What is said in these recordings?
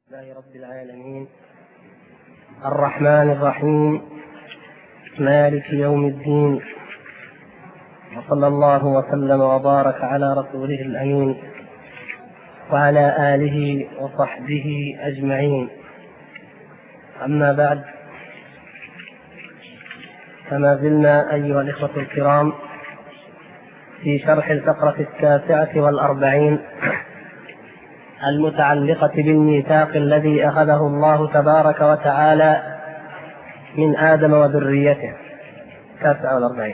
لله رب العالمين الرحمن الرحيم مالك يوم الدين، وصلى الله وسلم وبارك على رسوله الأمين وعلى آله وصحبه أجمعين. أما بعد، فما زلنا أيها الإخوة الكرام في شرح الفقرة 49 المتعلقة بالميثاق الذي أخذه الله تبارك وتعالى من آدم وذريته. 49.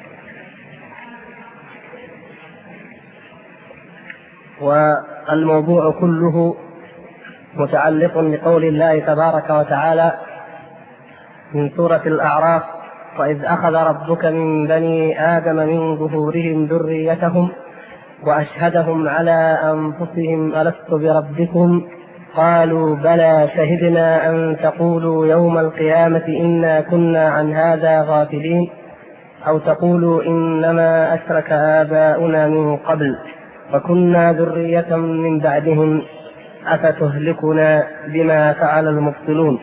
والموضوع كله متعلق بقول الله تبارك وتعالى من سورة الأعراف: وإذ أخذ ربك من بني آدم من ظهورهم ذريتهم وأشهدهم على أنفسهم ألست بربكم قالوا بلى شهدنا أن تقولوا يوم القيامة إنا كنا عن هذا غافلين أو تقولوا إنما أشرك آباؤنا من قبل وكنا ذرية من بعدهم أفتهلكنا بما فعل المبطلون.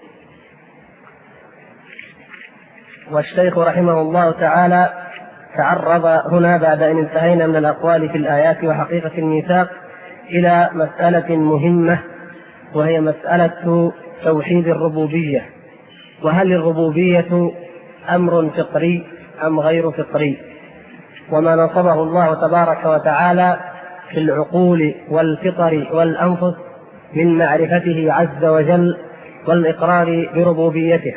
والشيخ رحمه الله تعالى تعرض هنا بعد أن انتهينا من الأقوال في الآيات وحقيقة الميثاق إلى مسألة مهمة، وهي مسألة توحيد الربوبية. وهل الربوبية أمر فطري أم غير فطري؟ وما نصبه الله تبارك وتعالى في العقول والفطر والأنفس من معرفته عز وجل والإقرار بربوبيته.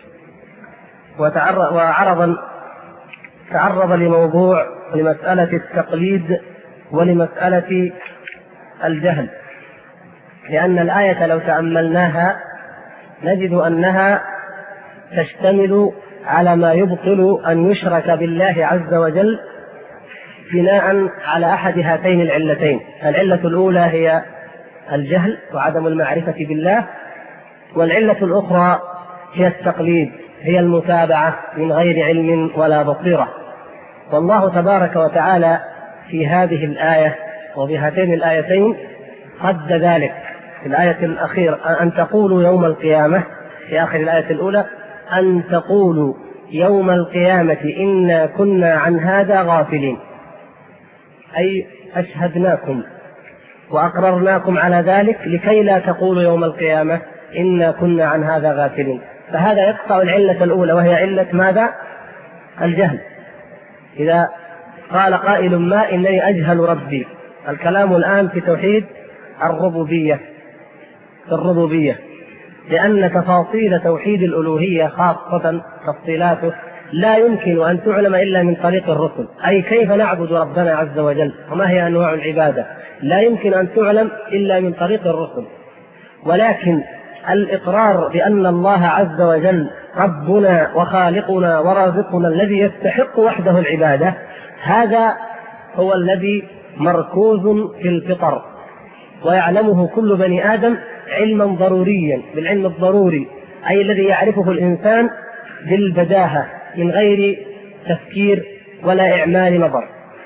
تعرض لمسألة التقليد ولمسألة الجهل، لأن الآية لو تأملناها نجد أنها تشتمل على ما يبطل أن يشرك بالله عز وجل بناء على أحد هاتين العلتين. العلة الأولى هي الجهل وعدم المعرفة بالله، والعلة الأخرى هي التقليد، هي المتابعة من غير علم ولا بصيرة. والله تبارك وتعالى في هذه الآية وبهاتين الآيتين قد ذلك. في الآية الأخيرة أن تقولوا يوم القيامة، في آخر الآية الأولى أن تقولوا يوم القيامة إنا كنا عن هذا غافلين، أي أشهدناكم وأقررناكم على ذلك لكي لا تقولوا يوم القيامة إنا كنا عن هذا غافلين. فهذا يقطع العلة الأولى، وهي علة ماذا؟ الجهل. إذا قال قائل ما إنني أجهل ربي، الكلام الآن في توحيد الربوبية، لأن تفاصيل توحيد الألوهية خاصة تفصيلاته لا يمكن أن تعلم إلا من طريق الرسل، أي كيف نعبد ربنا عز وجل وما هي أنواع العبادة لا يمكن أن تعلم إلا من طريق الرسل. ولكن الإقرار بأن الله عز وجل ربنا وخالقنا ورازقنا الذي يستحق وحده العبادة، هذا هو الذي مركوز في الفطر ويعلمه كل بني آدم علما ضروريا، بالعلم الضروري، أي الذي يعرفه الإنسان بالبداهة من غير تفكير ولا إعمال نظر.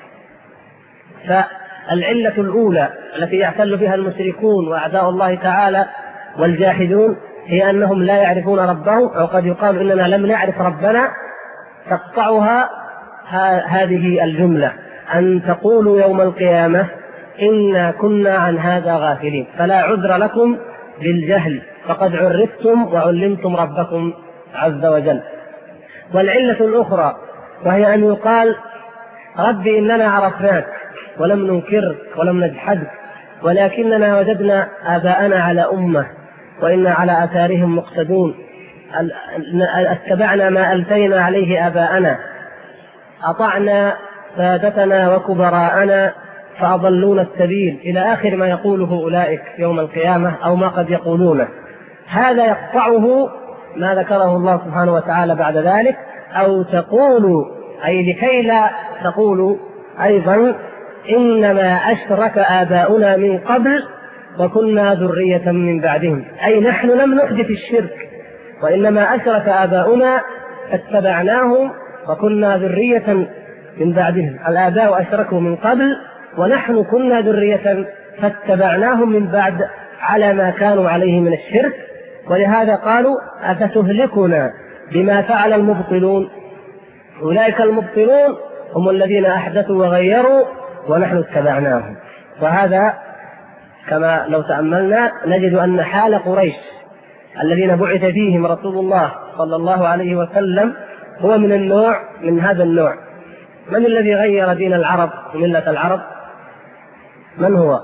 فالعلة الأولى التي يعتل بها المشركون وأعداء الله تعالى والجاحدون هي أنهم لا يعرفون ربهم، أو قد يقال إننا لم نعرف ربنا، تقطعها هذه الجملة: أن تقولوا يوم القيامة إنا كنا عن هذا غافلين. فلا عذر لكم بالجهل، فقد عرفتم وعلمتم ربكم عز وجل. والعلة الأخرى وهي أن يقال: ربي إننا عرفناك ولم ننكرك ولم نجحدك، ولكننا وجدنا آباءنا على أمة وإنا على آثارهم مقتدون، اتبعنا ما ألفينا عليه آباءنا، أطعنا سادتنا وكبراءنا فأضلونا السبيل، إلى آخر ما يقوله أولئك يوم القيامة أو ما قد يقولونه. هذا يقطعه ما ذكره الله سبحانه وتعالى بعد ذلك: أو تقولوا، أي لكي لا تقولوا أيضا إنما أشرك آباؤنا من قبل وكنا ذرية من بعدهم، أي نحن لم نحدث الشرك وإنما أشرك آباؤنا فاتبعناهم وكنا ذرية من بعدهم. الآباء أشركوا من قبل ونحن كنا ذرية فاتبعناهم من بعد على ما كانوا عليه من الشرك، ولهذا قالوا أفتهلكنا بما فعل المبطلون، أولئك المبطلون هم الذين أحدثوا وغيروا ونحن اتبعناهم. وهذا كما لو تأملنا نجد أن حال قريش الذين بعث فيهم رسول الله صلى الله عليه وسلم هو من هذا النوع. من الذي غير دين العرب وملة العرب؟ من هو؟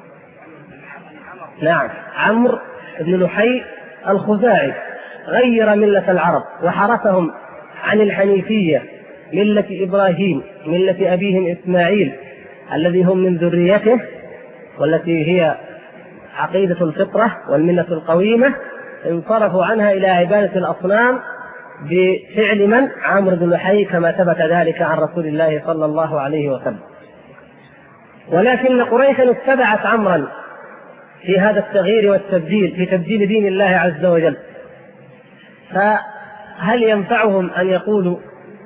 نعم، عمرو بن لحي الخزاعي غير ملة العرب وحرفهم عن الحنيفية، ملة إبراهيم، ملة أبيهم إسماعيل الذي هم من ذريته، والتي هي عقيدة الفطرة والملة القويمة، انصرفوا عنها إلى عبادة الأصنام بفعل من؟ عمرو بن لحي، كما ثبت ذلك عن رسول الله صلى الله عليه وسلم. ولكن قريشا اتبعت عمرا في هذا التغيير والتبديل، في تبديل دين الله عز وجل. فهل ينفعهم أن يقولوا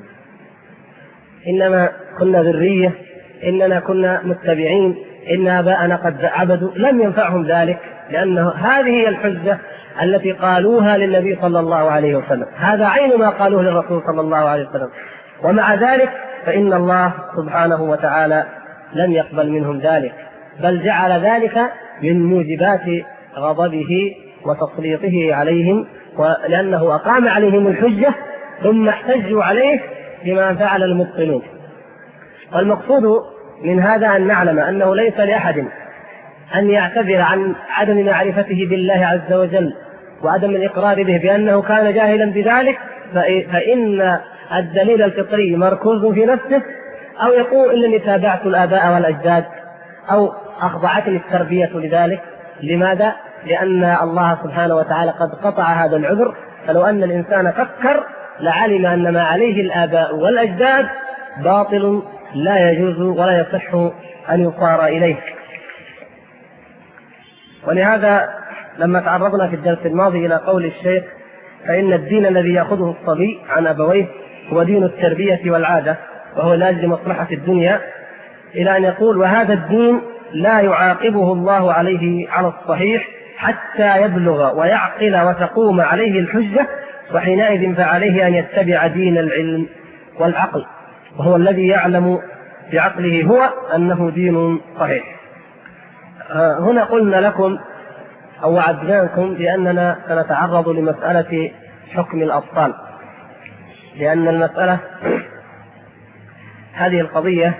إنما كنا ذرية، إننا كنا متبعين، إن آباءنا قد عبدوا؟ لم ينفعهم ذلك، لأنه هذه هي الحجة التي قالوها للنبي صلى الله عليه وسلم، هذا عين ما قالوه للرسول صلى الله عليه وسلم. ومع ذلك فإن الله سبحانه وتعالى لم يقبل منهم ذلك، بل جعل ذلك من موجبات غضبه وتسليطه عليهم، ولأنه أقام عليهم الحجة ثم احتجوا عليه بما فعل المبطلون. والمقصود من هذا أن نعلم أنه ليس لأحد أن يعتذر عن عدم معرفته بالله عز وجل وعدم الإقرار به بأنه كان جاهلا بذلك، فإن الدليل الفطري مركوز في نفسه، أو يقول إنني تابعت الآباء والأجداد، أو أخضعتني التربية لذلك. لماذا؟ لأن الله سبحانه وتعالى قد قطع هذا العذر، فلو أن الإنسان فكر لعلم أن ما عليه الآباء والأجداد باطل لا يجوز ولا يصح أن يصار إليه. ولهذا لما تعرضنا في الدرس الماضي إلى قول الشيخ فإن الدين الذي يأخذه الصبي عن أبويه هو دين التربية والعادة، وهو لأجل مصلحة الدنيا، إلى أن يقول وهذا الدين لا يعاقبه الله عليه على الصحيح حتى يبلغ ويعقل وتقوم عليه الحجة، وحينئذ فعليه أن يتبع دين العلم والعقل، وهو الذي يعلم بعقله هو أنه دين صحيح. هنا قلنا لكم أو وعدناكم بأننا سنتعرض لمسألة حكم الأطفال، لأن المسألة هذه القضية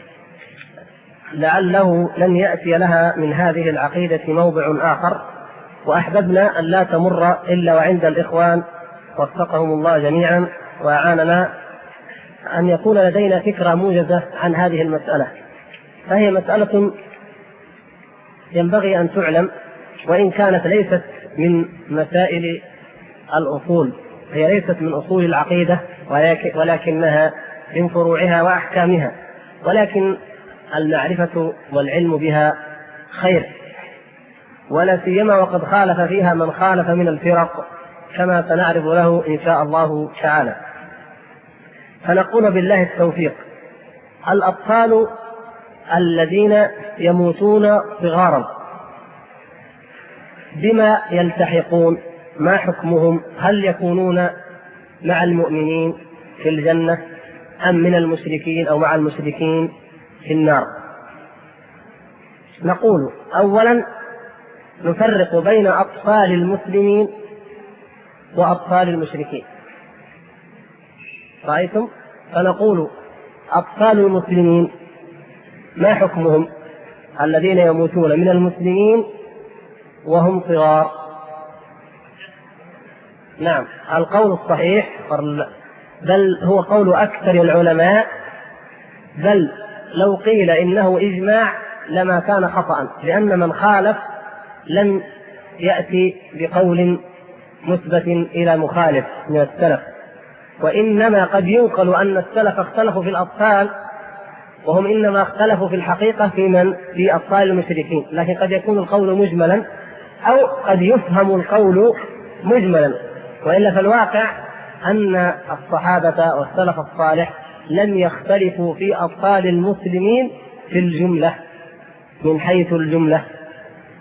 لعله لن يأتي لها من هذه العقيدة موضع آخر، وأحببنا أن لا تمر إلا وعند الإخوان وفقهم الله جميعا وأعاننا أن يكون لدينا فكرة موجزة عن هذه المسألة. فهي مسألة ينبغي أن تعلم، وإن كانت ليست من مسائل الأصول، هي ليست من أصول العقيدة، ولكنها من فروعها وأحكامها، ولكن المعرفة والعلم بها خير، ولا سيما وقد خالف فيها من خالف من الفرق كما سنعرض له إن شاء الله تعالى. فنقول بالله التوفيق: الأطفال الذين يموتون صغارا بما يلتحقون؟ ما حكمهم؟ هل يكونون مع المؤمنين في الجنة أم من المشركين أو مع المشركين في النار؟ نقول أولا نفرق بين أطفال المسلمين وأطفال المشركين. رأيتم؟ فنقول أطفال المسلمين ما حكمهم؟ الذين يموتون من المسلمين وهم صغار. نعم، القول الصحيح بل هو قول أكثر العلماء، بل لو قيل إنه إجماع لما كان خطأ، لأن من خالف لم يأتي بقول مثبت إلى مخالف من السلف، وإنما قد ينقل أن السلف اختلفوا في الأطفال، وهم إنما اختلفوا في الحقيقة في أطفال المشركين، لكن قد يكون القول مجملا أو قد يفهم القول مجملا، وإلا فالواقع أن الصحابة والسلف الصالح لم يختلفوا في أطفال المسلمين في الجملة من حيث الجملة.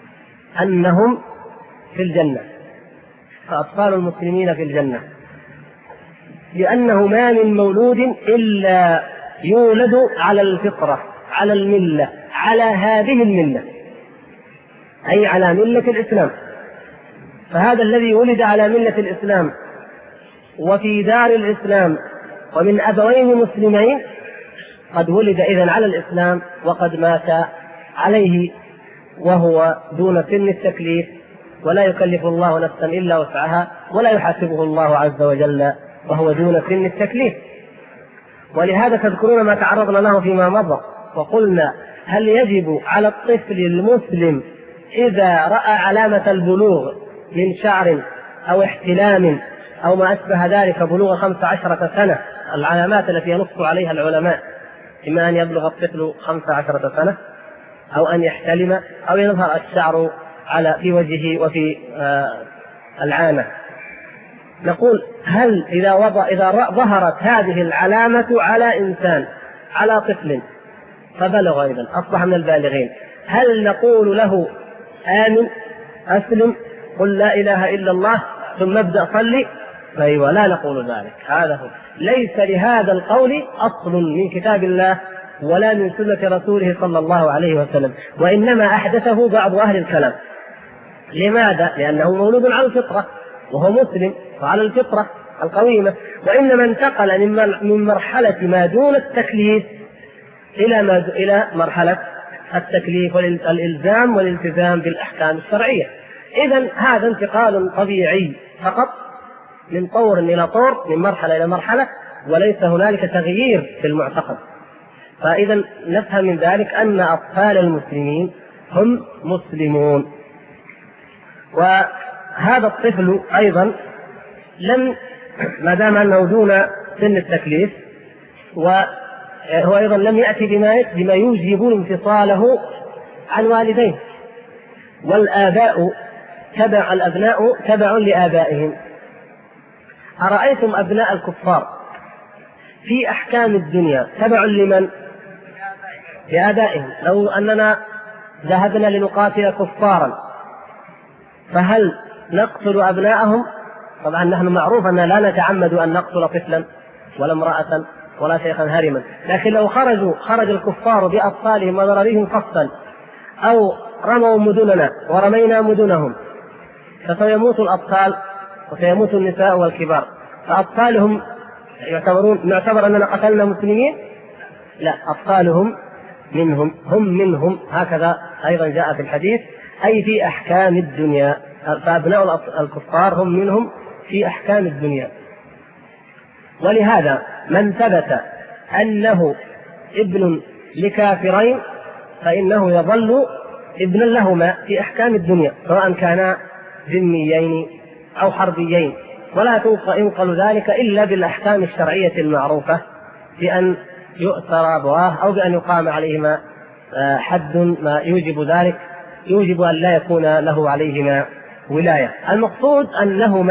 أنهم في الجنة، فأطفال المسلمين في الجنة، لأنه ما من مولود إلا يولد على الفطرة، على الملة، على هذه الملة، أي على ملة الإسلام. فهذا الذي ولد على ملة الإسلام وفي دار الإسلام ومن أبوين مسلمين قد ولد إذن على الإسلام وقد مات عليه وهو دون سن التكليف، ولا يكلف الله نفسا إلا وسعها، ولا يحاسبه الله عز وجل وهو دون سن التكليف. ولهذا تذكرون ما تعرضنا له فيما مضى وقلنا هل يجب على الطفل المسلم إذا رأى علامة البلوغ من شعر أو احتلام أو ما أشبه ذلك بلوغ 15 سنة، العلامات التي ينص عليها العلماء، إما أن يبلغ الطفل 15 سنة أو أن يحتلم أو يظهر الشعر في وجهه وفي العانة، نقول هل إذا ظهرت هذه العلامة على إنسان، على طفل فبلغ أيضا أصبح من البالغين، هل نقول له آمن أسلم قل لا إله إلا الله ثم ابدأ صلي؟ أيوة، لا نقول ذلك. هذا هو، ليس لهذا القول أصل من كتاب الله ولا من سنة رسوله صلى الله عليه وسلم، وإنما أحدثه بعض أهل الكلام. لماذا؟ لأنه مولود على الفطرة وهو مسلم وعلى الفطرة القويمة، وإنما انتقل من مرحلة ما دون التكليف إلى مرحلة التكليف والإلزام والالتزام بالأحكام الشرعية. إذن هذا انتقال طبيعي فقط من طور إلى طور، من مرحلة إلى مرحلة، وليس هنالك تغيير في المعتقد. فإذا نفهم من ذلك أن أطفال المسلمين هم مسلمون. وهذا الطفل أيضا ما دام أنه دون سن التكليف، وهو أيضا لم يأتي بما يوجب انفصاله عن والديه، والآباء الأبناء تبع لآبائهم. أرأيتم أبناء الكفار في أحكام الدنيا تبع لمن؟ لآبائهم. لو أننا ذهبنا لنقاتل كفارا فهل نقتل أبناءهم؟ طبعا نحن معروف أننا لا نتعمد أن نقتل طفلا ولا امرأة ولا شيخا هرما، لكن لو خرج الكفار بأطفالهم وضربهم قصا أو رموا مدننا ورمينا مدنهم فسيموت الأطفال وسيموت النساء والكبار، فأطفالهم نعتبر أننا قتلنا مسلمين؟ لا، أطفالهم هم منهم، هكذا أيضا جاء في الحديث، أي في أحكام الدنيا. فأبناء الكفار هم منهم في أحكام الدنيا. ولهذا من ثبت أنه ابن لكافرين فإنه يظل ابنا لهما في أحكام الدنيا، سواء كانا ذميين أو حربيين، ولا ينقل ذلك إلا بالأحكام الشرعية المعروفة، بأن يؤثر أبواه أو بأن يقام عليهما حد ما يوجب ذلك، يوجب أن لا يكون له عليهما ولاية. المقصود أنهم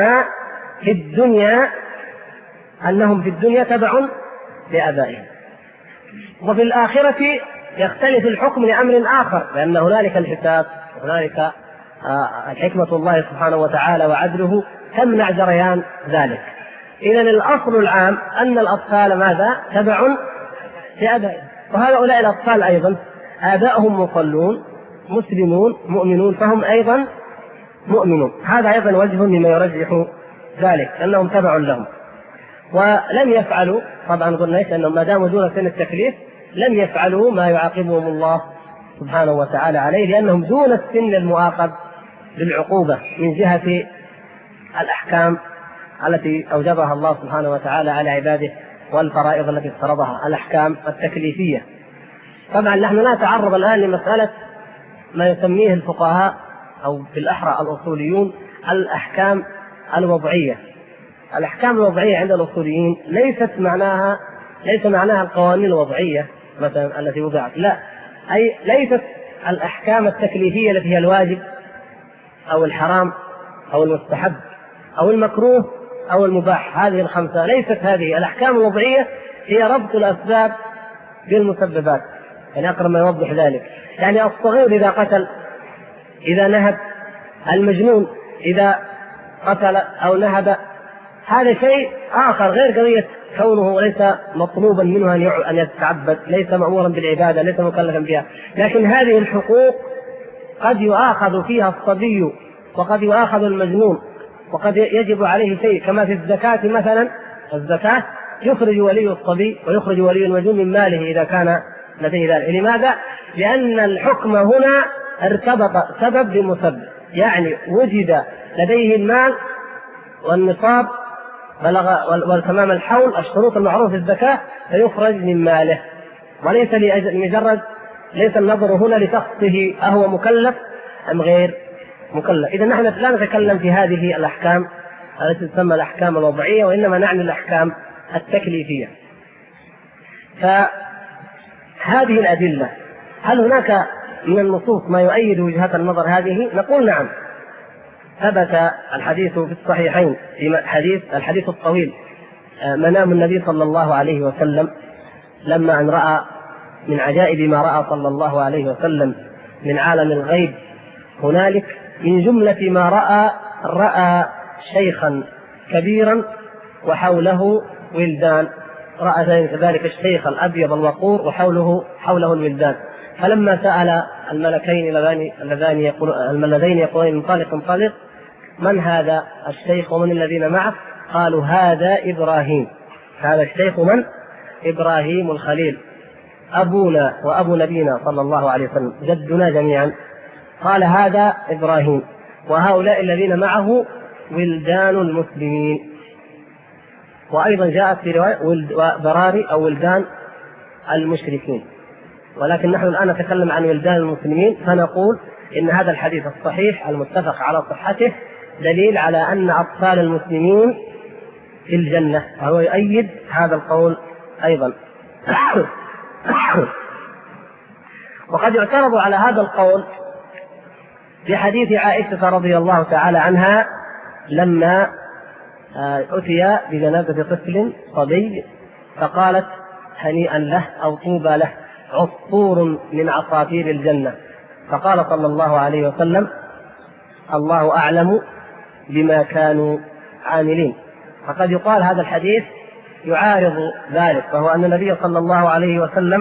في الدنيا تبع لآبائهم، وفي الآخرة يختلف الحكم لأمر آخر، لأن هنالك الحساب، وهنالك حكمة الله سبحانه وتعالى وعدله تمنع جريان ذلك. إذن الأصل العام أن الأطفال ماذا؟ تبع لآبائهم، وهؤلاء الأطفال أيضا آباؤهم مصلون مسلمون مؤمنون، فهم أيضا مؤمنون. هذا أيضا وجه مما يرجح ذلك، أنهم تبع لهم. ولم يفعلوا، طبعا قلنا أنهم ما داموا دون سن التكليف لم يفعلوا ما يعاقبهم الله سبحانه وتعالى عليه، لأنهم دون السن المؤاخذ بالعقوبة من جهة الأحكام التي أوجبها الله سبحانه وتعالى على عباده والفرائض التي افترضها، الأحكام التكليفية. طبعا نحن لا نتعرض الآن لمسألة ما يسميه الفقهاء أو في الأحرى الأصوليون الأحكام الوضعية. الأحكام الوضعية عند الأصوليين ليس معناها القوانين الوضعية مثلا التي وضعت، لا، أي ليست الأحكام التكليفية التي هي الواجب أو الحرام أو المستحب أو المكروه أو المباح، هذه الخمسة ليست هذه. الأحكام الوضعية هي ربط الأسباب بالمسببات، يعني أقرب ما يوضح ذلك. يعني الصغير إذا قتل، إذا نهب، المجنون إذا قتل أو نهب هذا شيء آخر غير قضية كونه ليس مطلوبا منه أن يتعبد، ليس مأمورا بالعبادة، ليس مكلفا بها. لكن هذه الحقوق قد يؤاخذ فيها الصبي وقد يؤاخذ المجنون وقد يجب عليه شيء، كما في الزكاة مثلا. الزكاة يخرج ولي الصبي ويخرج ولي المجنون من ماله إذا كان لديه ذلك. لماذا؟ لأن الحكم هنا ارتبط سبب بمسبب، يعني وجد لديه المال والنصاب بلغ وتمام الحول، الشروط المعروف في الزكاة، فيخرج من ماله، وليس لمجرد، ليس النظر هنا لشخصه أهو مكلف أم غير مكلف. إذا نحن لا نتكلم في هذه الأحكام التي تسمى الأحكام الوضعية، وإنما نعني الأحكام التكليفية. فهذه الأدلة، هل هناك من النصوص ما يؤيد وجهة النظر هذه؟ نقول نعم. ثبت الحديث في الصحيحين، في الحديث الطويل، منام النبي صلى الله عليه وسلم لما أن رأى من عجائب ما رأى صلى الله عليه وسلم من عالم الغيب هنالك، من جملة ما رأى شيخا كبيرا وحوله ولدان، رأى ذلك الشيخ الأبيض الوقور وحوله الولدان. فلما سأل الملكين اللذين يقولون انطلق من هذا الشيخ ومن الذين معه؟ قالوا هذا إبراهيم. هذا الشيخ من؟ إبراهيم الخليل، أبونا وأبو نبينا صلى الله عليه وسلم، جدنا جميعا. قال هذا إبراهيم، وهؤلاء الذين معه ولدان المسلمين. وأيضا جاءت في رواية براري أو ولدان المشركين، ولكن نحن الآن نتكلم عن ولدان المسلمين، فنقول إن هذا الحديث الصحيح المتفق على صحته دليل على أن أطفال المسلمين في الجنة، وهو يؤيد هذا القول أيضا. وقد يعترض على هذا القول في حديث عائشة رضي الله تعالى عنها لما أتي بجنازة طفل صبي فقالت هنيئا له أو طوبى له، عصفور من عصافير الجنة. فقال صلى الله عليه وسلم الله أعلم بما كانوا عاملين. فقد يقال هذا الحديث يعارض ذلك، وهو أن النبي صلى الله عليه وسلم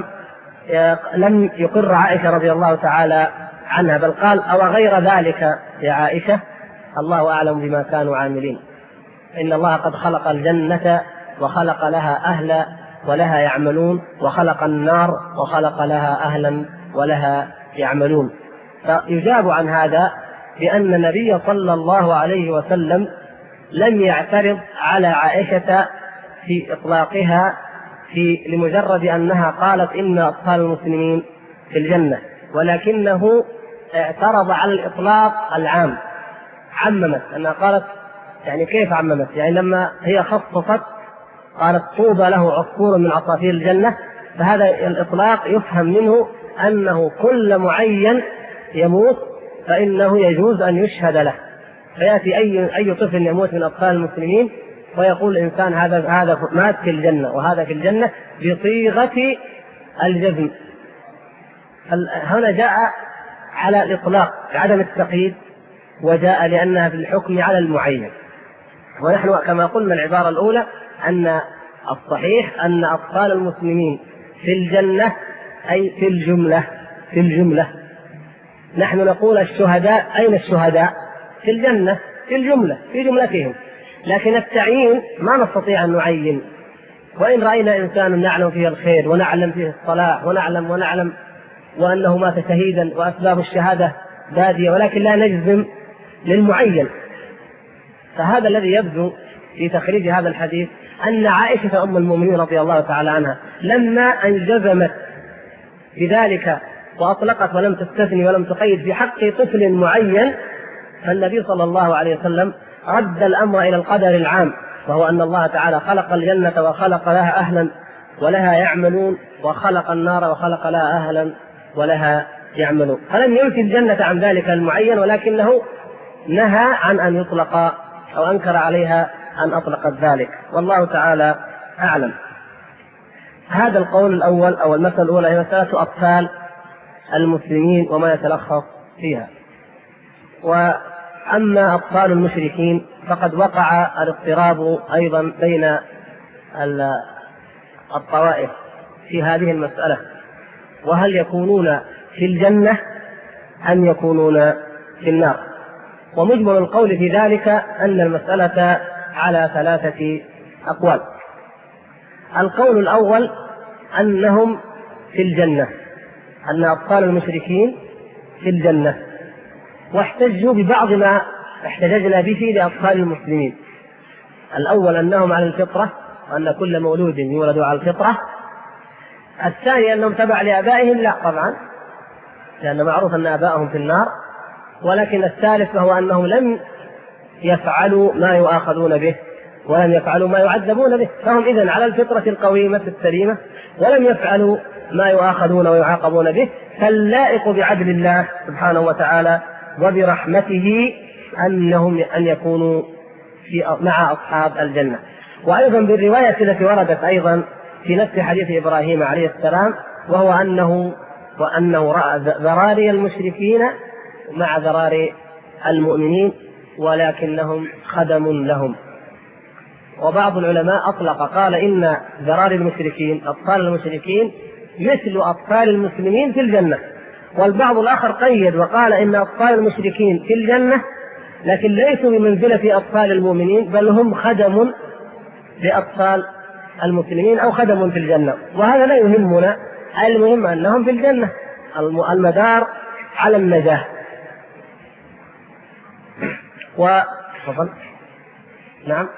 لم يقر عائشة رضي الله تعالى عنها، بل قال أو غير ذلك يا عائشة الله أعلم بما كانوا عاملين، إن الله قد خلق الجنة وخلق لها أهلا ولها يعملون، وخلق النار وخلق لها أهلا ولها يعملون. فيجاب عن هذا بأن النبي صلى الله عليه وسلم لم يعترض على عائشة في إطلاقها لمجرد أنها قالت إن أطفال المسلمين في الجنة، ولكنه اعترض على الإطلاق العام، عممت أنها قالت، يعني كيف عممت؟ يعني لما هي خصصت قالت طوبى له عصفور من عصافير الجنة، فهذا الإطلاق يفهم منه أنه كل معين يموت فإنه يجوز أن يشهد له، فيأتي أي طفل يموت من أطفال المسلمين ويقول الإنسان هذا مات في الجنة وهذا في الجنة بصيغة الجزم. هنا جاء على الإطلاق عدم التقييد، وجاء لأنها في الحكم على المعين. ونحن كما قلنا العبارة الأولى أن الصحيح أن أطفال المسلمين في الجنة أي في الجملة. نحن نقول الشهداء، أين الشهداء؟ في الجنة في جملتهم، لكن التعيين ما نستطيع أن نعين. وإن رأينا إنسان نعلم فيه الخير ونعلم فيه الصلاح ونعلم وأنه مات شهيدا وأسباب الشهادة بادية، ولكن لا نجزم للمعين. فهذا الذي يبدو في تخريج هذا الحديث أن عائشة أم المؤمنين رضي الله تعالى عنها لما أنجزمت بذلك وأطلقت ولم تستثني ولم تقيد في حق طفل معين، فالنبي صلى الله عليه وسلم رد الأمر إلى القدر العام، وهو أن الله تعالى خلق الجنة وخلق لها أهلا ولها يعملون، وخلق النار وخلق لها أهلا ولها يعملون. فلم ينفي الجنة عن ذلك المعين، ولكنه نهى عن أن يطلق أو أنكر عليها أن أطلقت ذلك، والله تعالى أعلم. هذا القول الأول أو المسألة الأولى هي مسألة أطفال المسلمين وما يتلخص فيها. أما أطفال المشركين فقد وقع الاضطراب أيضا بين الطوائف في هذه المسألة، وهل يكونون في الجنة أم يكونون في النار. ومجمل القول في ذلك أن المسألة على 3 أقوال. القول الأول أنهم في الجنة، أن أطفال المشركين في الجنة، واحتجوا ببعض ما احتججنا به لأطفال المسلمين. الأول أنهم على الفطرة، وأن كل مولود يولد على الفطرة. الثاني أنهم تبع لآبائهم، لا طبعا، لأن معروف أن آبائهم في النار. ولكن الثالث وهو أنهم لم يفعلوا ما يؤاخذون به ولم يفعلوا ما يعذبون به، فهم إذن على الفطرة القويمة السليمة ولم يفعلوا ما يؤاخذون ويعاقبون به. فاللائق بعدل الله سبحانه وتعالى وبرحمته أن يكونوا مع أصحاب الجنة. وأيضا بالرواية التي وردت أيضا في نفس حديث إبراهيم عليه السلام، وهو أنه رأى ذراري المشركين مع ذراري المؤمنين ولكنهم خدم لهم. وبعض العلماء أطلق قال إن ذراري المشركين أطفال المشركين مثل أطفال المسلمين في الجنة. والبعض الآخر قيد وقال إن أطفال المشركين في الجنة لكن ليسوا بمنزلة أطفال المؤمنين، بل هم خدم لأطفال المسلمين أو خدم في الجنة. وهذا لا يهمنا، المهم أنهم في الجنة، المدار على النجاة. نعم،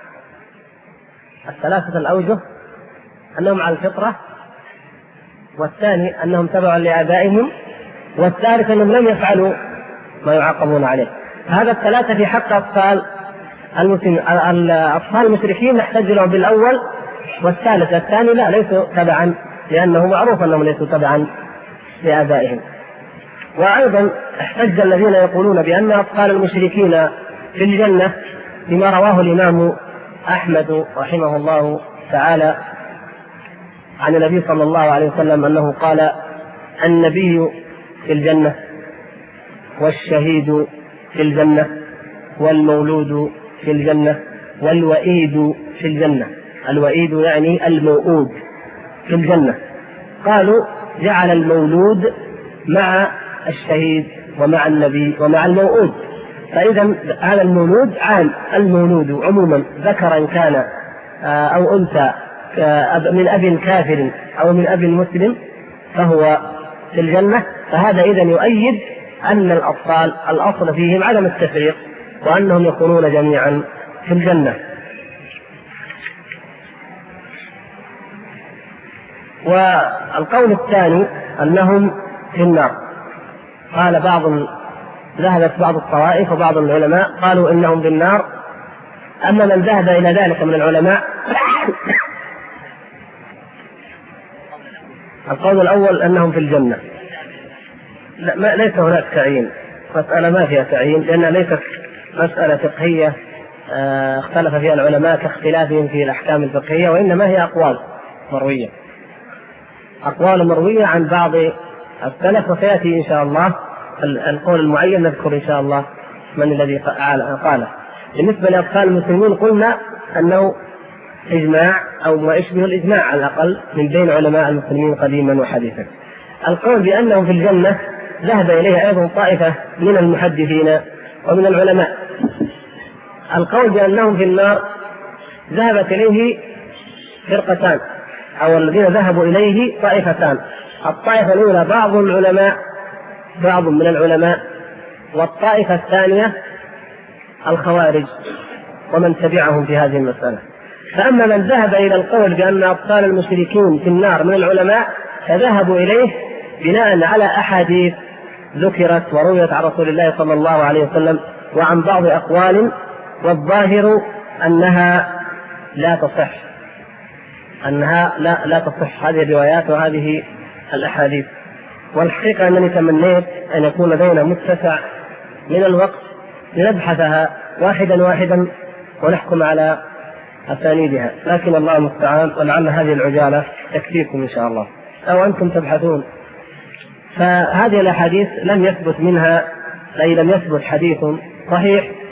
3 الأوجه أنهم على الفطرة، والثاني أنهم تبعوا لآبائهم، والثالث أنهم لم يفعلوا ما يعاقبون عليه. هذا 3 في حق أطفال المسلمين. أطفال المشركين نحتج لهم بالأول والثالث، الثاني لا، ليسوا تبعا، لأنه معروف أنهم ليسوا تبعا لآبائهم. وأيضا احتج الذين يقولون بأن أطفال المشركين في الجنة بما رواه الإمام أحمد رحمه الله تعالى عن النبي صلى الله عليه وسلم أنه قال: النبي في الجنة، والشهيد في الجنة، والمولود في الجنة، والوئيد في الجنة. الوئيد يعني الموؤود في الجنة. قالوا: جعل المولود مع الشهيد ومع النبي ومع الموؤود. فإذا هذا المولود عام، المولود عموما ذكرا كان أو أنثى، من أب كافر أو من أب مسلم، فهو في الجنة. فهذا إذن يؤيد أن الأطفال الأصل فيهم عدم التفريق، وأنهم يكونون جميعا في الجنة. والقول الثاني أنهم في النار. قال ذهبت بعض الطوائف وبعض العلماء قالوا إنهم في النار. أما من ذهب إلى ذلك من العلماء القول الأول أنهم في الجنة. ليس هناك تعيين، مسألة ما فيها تعيين، لأنها ليست مسألة فقهية اختلف فيها العلماء كاختلافهم في الأحكام الفقهية، وإنما هي أقوال مروية عن بعض السلف. وسيأتي إن شاء الله القول المعين، نذكر إن شاء الله من الذي قاله. بالنسبة لأطفال المسلمين قلنا أنه إجماع أو ما يشبه الإجماع على الأقل من بين علماء المسلمين قديما وحديثا. القول بأنهم في الجنة ذهب إليه أيضا طائفة من المحدثين ومن العلماء. القول بأنهم في النار ذهبت إليه فرقتان، أو الذين ذهبوا إليه طائفتان. الطائفة الأولى بعض من العلماء، والطائفة الثانية الخوارج ومن تبعهم في هذه المسألة. فأما من ذهب إلى القول بأن أطفال المشركين في النار من العلماء فذهبوا إليه بناء على أحاديث ذكرت ورويت عن رسول الله صلى الله عليه وسلم وعن بعض أقوال، والظاهر أنها لا تصح، لا تصح هذه الروايات وهذه الأحاديث. والحقيقة أنني تمنيت أن يكون لدينا متسع من الوقت لنبحثها واحدا ونحكم على أسانيدها، لكن الله المستعان، ولعل هذه العجالة تكفيكم إن شاء الله، أو أنتم تبحثون. فهذه الأحاديث لم يثبت حديث صحيح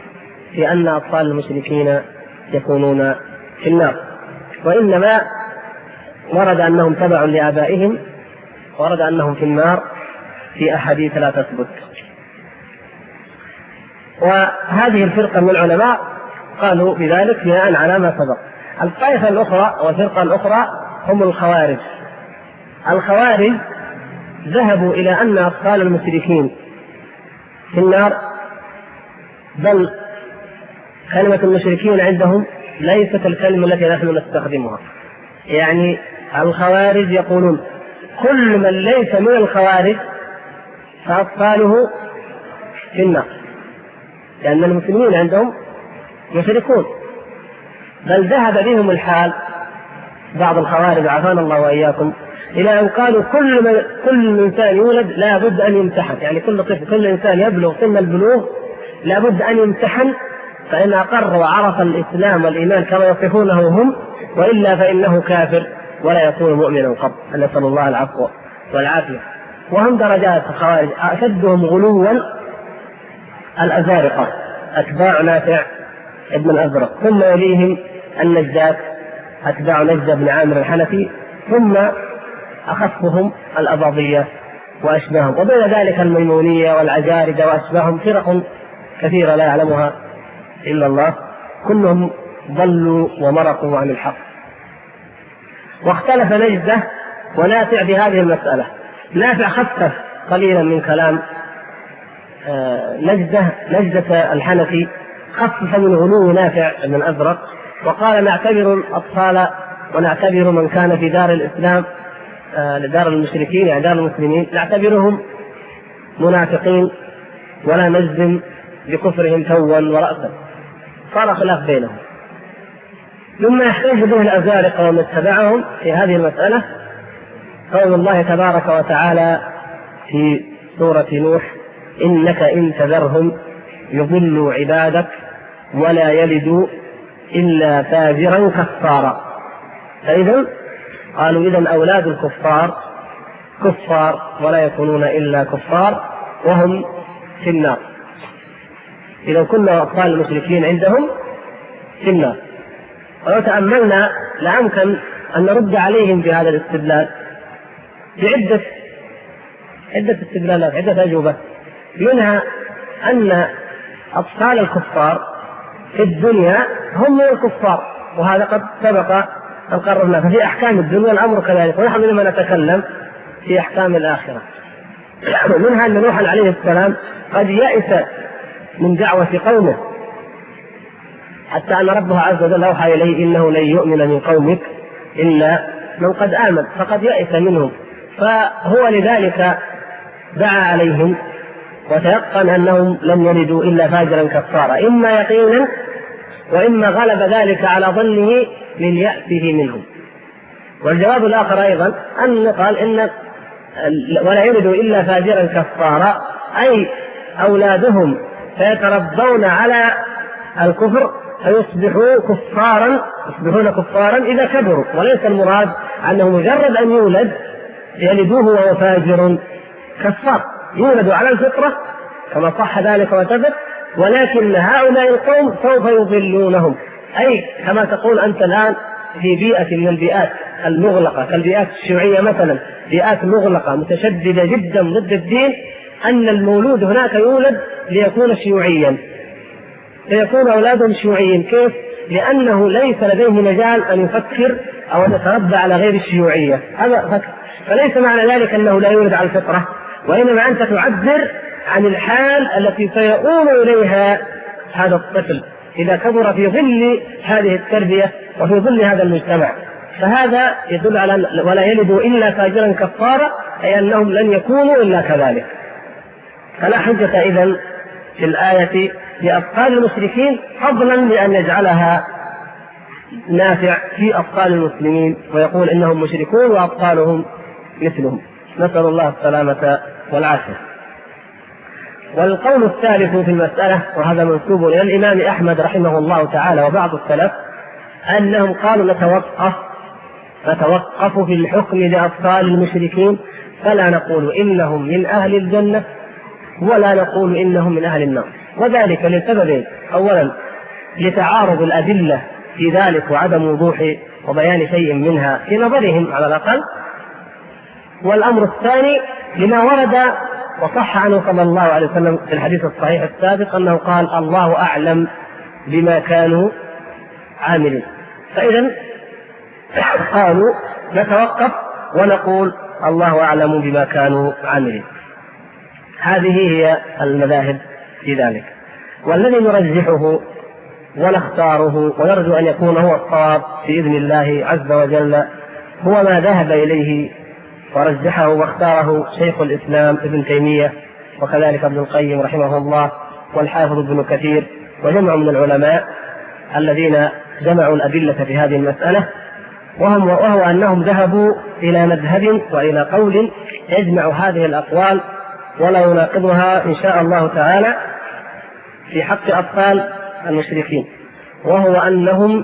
في أن أطفال المشركين يكونون في النار، وإنما ورد أنهم تبع لآبائهم، ورد أنهم في النار في أحاديث لا تثبت. وهذه الفرقة من العلماء قالوا بذلك بناء على ما سبق. الطائفة الأخرى والفرقة الأخرى هم الخوارج. الخوارج ذهبوا إلى أن أطفال المشركين في النار، بل كلمة المشركين عندهم ليست الكلمة التي نحن نستخدمها. يعني الخوارج يقولون كل من ليس من الخوارج فأطفاله في النار، لأن المسلمين عندهم مشركون. بل ذهب بهم الحال بعض الخوارج عافانا الله وإياكم إلى أن قالوا كل إنسان يولد لا بد أن يمتحن، يعني كل طفل كل إنسان يبلغ سن البلوغ لا بد أن يمتحن، فإن أقر وعرف الإسلام والإيمان كما يصفونه هم، وإلا فإنه كافر ولا يكون مؤمنا قط. نسأل الله العفو والعافية. وهم درجات الخوارج، أشدهم غلوا الأزارقة أتباع نافع ابن الأزرق، ثم يليهم النجات أتباع نجد بن عامر الحنفي، ثم أخفهم الأباضية وأشباههم، وبين ذلك الميمونية والعجاردة وأشباههم، فرق كثيرة لا يعلمها إلا الله، كلهم ضلوا ومرقوا عن الحق. واختلف نجدة ونافع بهذه المسألة. نافع خفف قليلا من كلام نجدة الحنفي، خفف من غلو نافع بن الأزرق، وقال نعتبر الأطفال ونعتبر من كان في دار الإسلام دار المشركين يعني دار المسلمين نعتبرهم منافقين ولا نجزم بكفرهم توا ورأسا. صار خلاف بينهم. ثم يحتج به الأزارقة ومن اتبعهم في هذه المسألة قول الله تبارك وتعالى في سورة نوح إنك إن تذرهم يضلوا عبادك ولا يلدوا إلا فاجرا كفارا. فإذا قالوا إذن أولاد الكفار كفار ولا يكونون إلا كفار وهم في النار. إذا كنا أطفال المشركين عندهم في النار. ولو تأملنا لأمكن أن نرد عليهم في هذا الاستدلال بعدة استدلالات، عدة أجوبة، منها أن أطفال الكفار في الدنيا هم الكفار، وهذا قد سبق أن قررنا. ففي أحكام الدنيا الأمر كذلك، ونحن لما نتكلم في أحكام الآخرة. منها أن نوح عليه السلام قد يئس من دعوة قومه، حتى أن ربه عز وجل أوحى إليه إنه لن يؤمن من قومك إلا من قد آمن، فقد يئس منهم، فهو لذلك دعا عليهم وتيقن أنهم لم يلدوا إلا فاجرا كفارا، إما يقينا وإما غلب ذلك على ظنه من يأسه منهم. والجواب الآخر أيضا أن قال إن ولا يلدوا إلا فاجرا كفارا، أي أولادهم سيتربون على الكفر فيصبحون كفارا إذا كبروا، وليس المراد أنه مجرد أن يولد يلدوه وهو فاجر كفار، يولد على الفطرة كما صح ذلك وثبت، ولكن هؤلاء القوم سوف يضلونهم. أي كما تقول أنت الآن في بيئة من البيئات المغلقة كالبيئات الشيوعية مثلا، بيئات مغلقة متشددة جدا ضد الدين، أن المولود هناك يولد ليكون شيوعيا، فيكون أولادهم شيوعيين. كيف؟ لأنه ليس لديه مجال أن يفكر أو أن يتربى على غير الشيوعية، هذا فكر. فليس معنى ذلك أنه لا يولد على الفطرة، وإنما أنت تعبر عن الحال التي سيؤول إليها هذا الطفل إذا كبر في ظل هذه التربية وفي ظل هذا المجتمع. فهذا يدل على ولا يلدوا إلا فاجرا كفارا، أي أنهم لن يكونوا إلا كذلك. فلا حجة إذن في الآية لأطفال المشركين، فضلا لأن يجعلها نافع في أطفال المسلمين ويقول إنهم مشركون وأطفالهم مثلهم. نسأل الله السلامة والعافية. والقول الثالث في المسألة، وهذا منسوب إلى الإمام أحمد رحمه الله تعالى وبعض السلف، أنهم قالوا نتوقف في الحكم لأطفال المشركين، فلا نقول إنهم من أهل الجنة ولا نقول إنهم من أهل النار، وذلك لسببين. أولا لتعارض الأدلة في ذلك وعدم وضوح وبيان شيء منها في نظرهم على الأقل. والأمر الثاني لما ورد وصح عنه صلى الله عليه وسلم في الحديث الصحيح السابق أنه قال الله أعلم بما كانوا عاملين. فإذا قالوا نتوقف ونقول الله أعلم بما كانوا عاملين. هذه هي المذاهب في ذلك. والذي نرجحه ونختاره ونرجو أن يكون هو الصواب بإذن الله عز وجل هو ما ذهب إليه ورجحه واختاره شيخ الإسلام ابن تيمية، وكذلك ابن القيم رحمه الله، والحافظ ابن كثير، وجمع من العلماء الذين جمعوا الأدلة في هذه المسألة، وهو أنهم ذهبوا إلى مذهب وإلى قول يجمع هذه الأقوال ولا يناقضها إن شاء الله تعالى في حق أطفال المشركين، وهو أنهم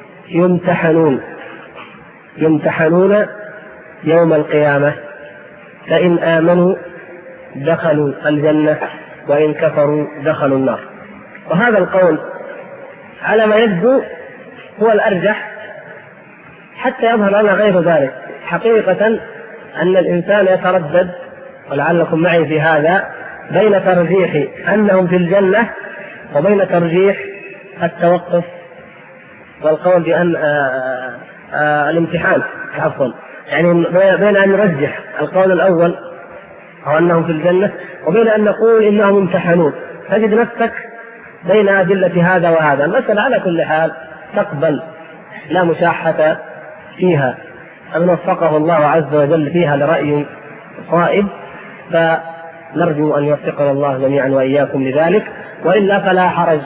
يمتحنون يوم القيامة، فإن آمنوا دخلوا الجنة وإن كفروا دخلوا النار. وهذا القول على ما يبدو هو الأرجح حتى يظهر لنا غير ذلك. حقيقة أن الإنسان يتردد، ولعلكم معي في هذا، بين ترجيح أنهم في الجنة وبين ترجيح التوقف والقول بأن الامتحان عفوا، يعني بين أن نرجح القول الأول هو أنهم في الجنة وبين أن نقول إنهم امتحنون. تجد نفسك بين أدلة هذا وهذا. المسألة على كل حال تقبل، لا مشاحة فيها، أن وفقه الله عز وجل فيها لرأي صائب، فنرجو أن يوفقنا الله جميعا وإياكم لذلك، وإلا فلا حرج.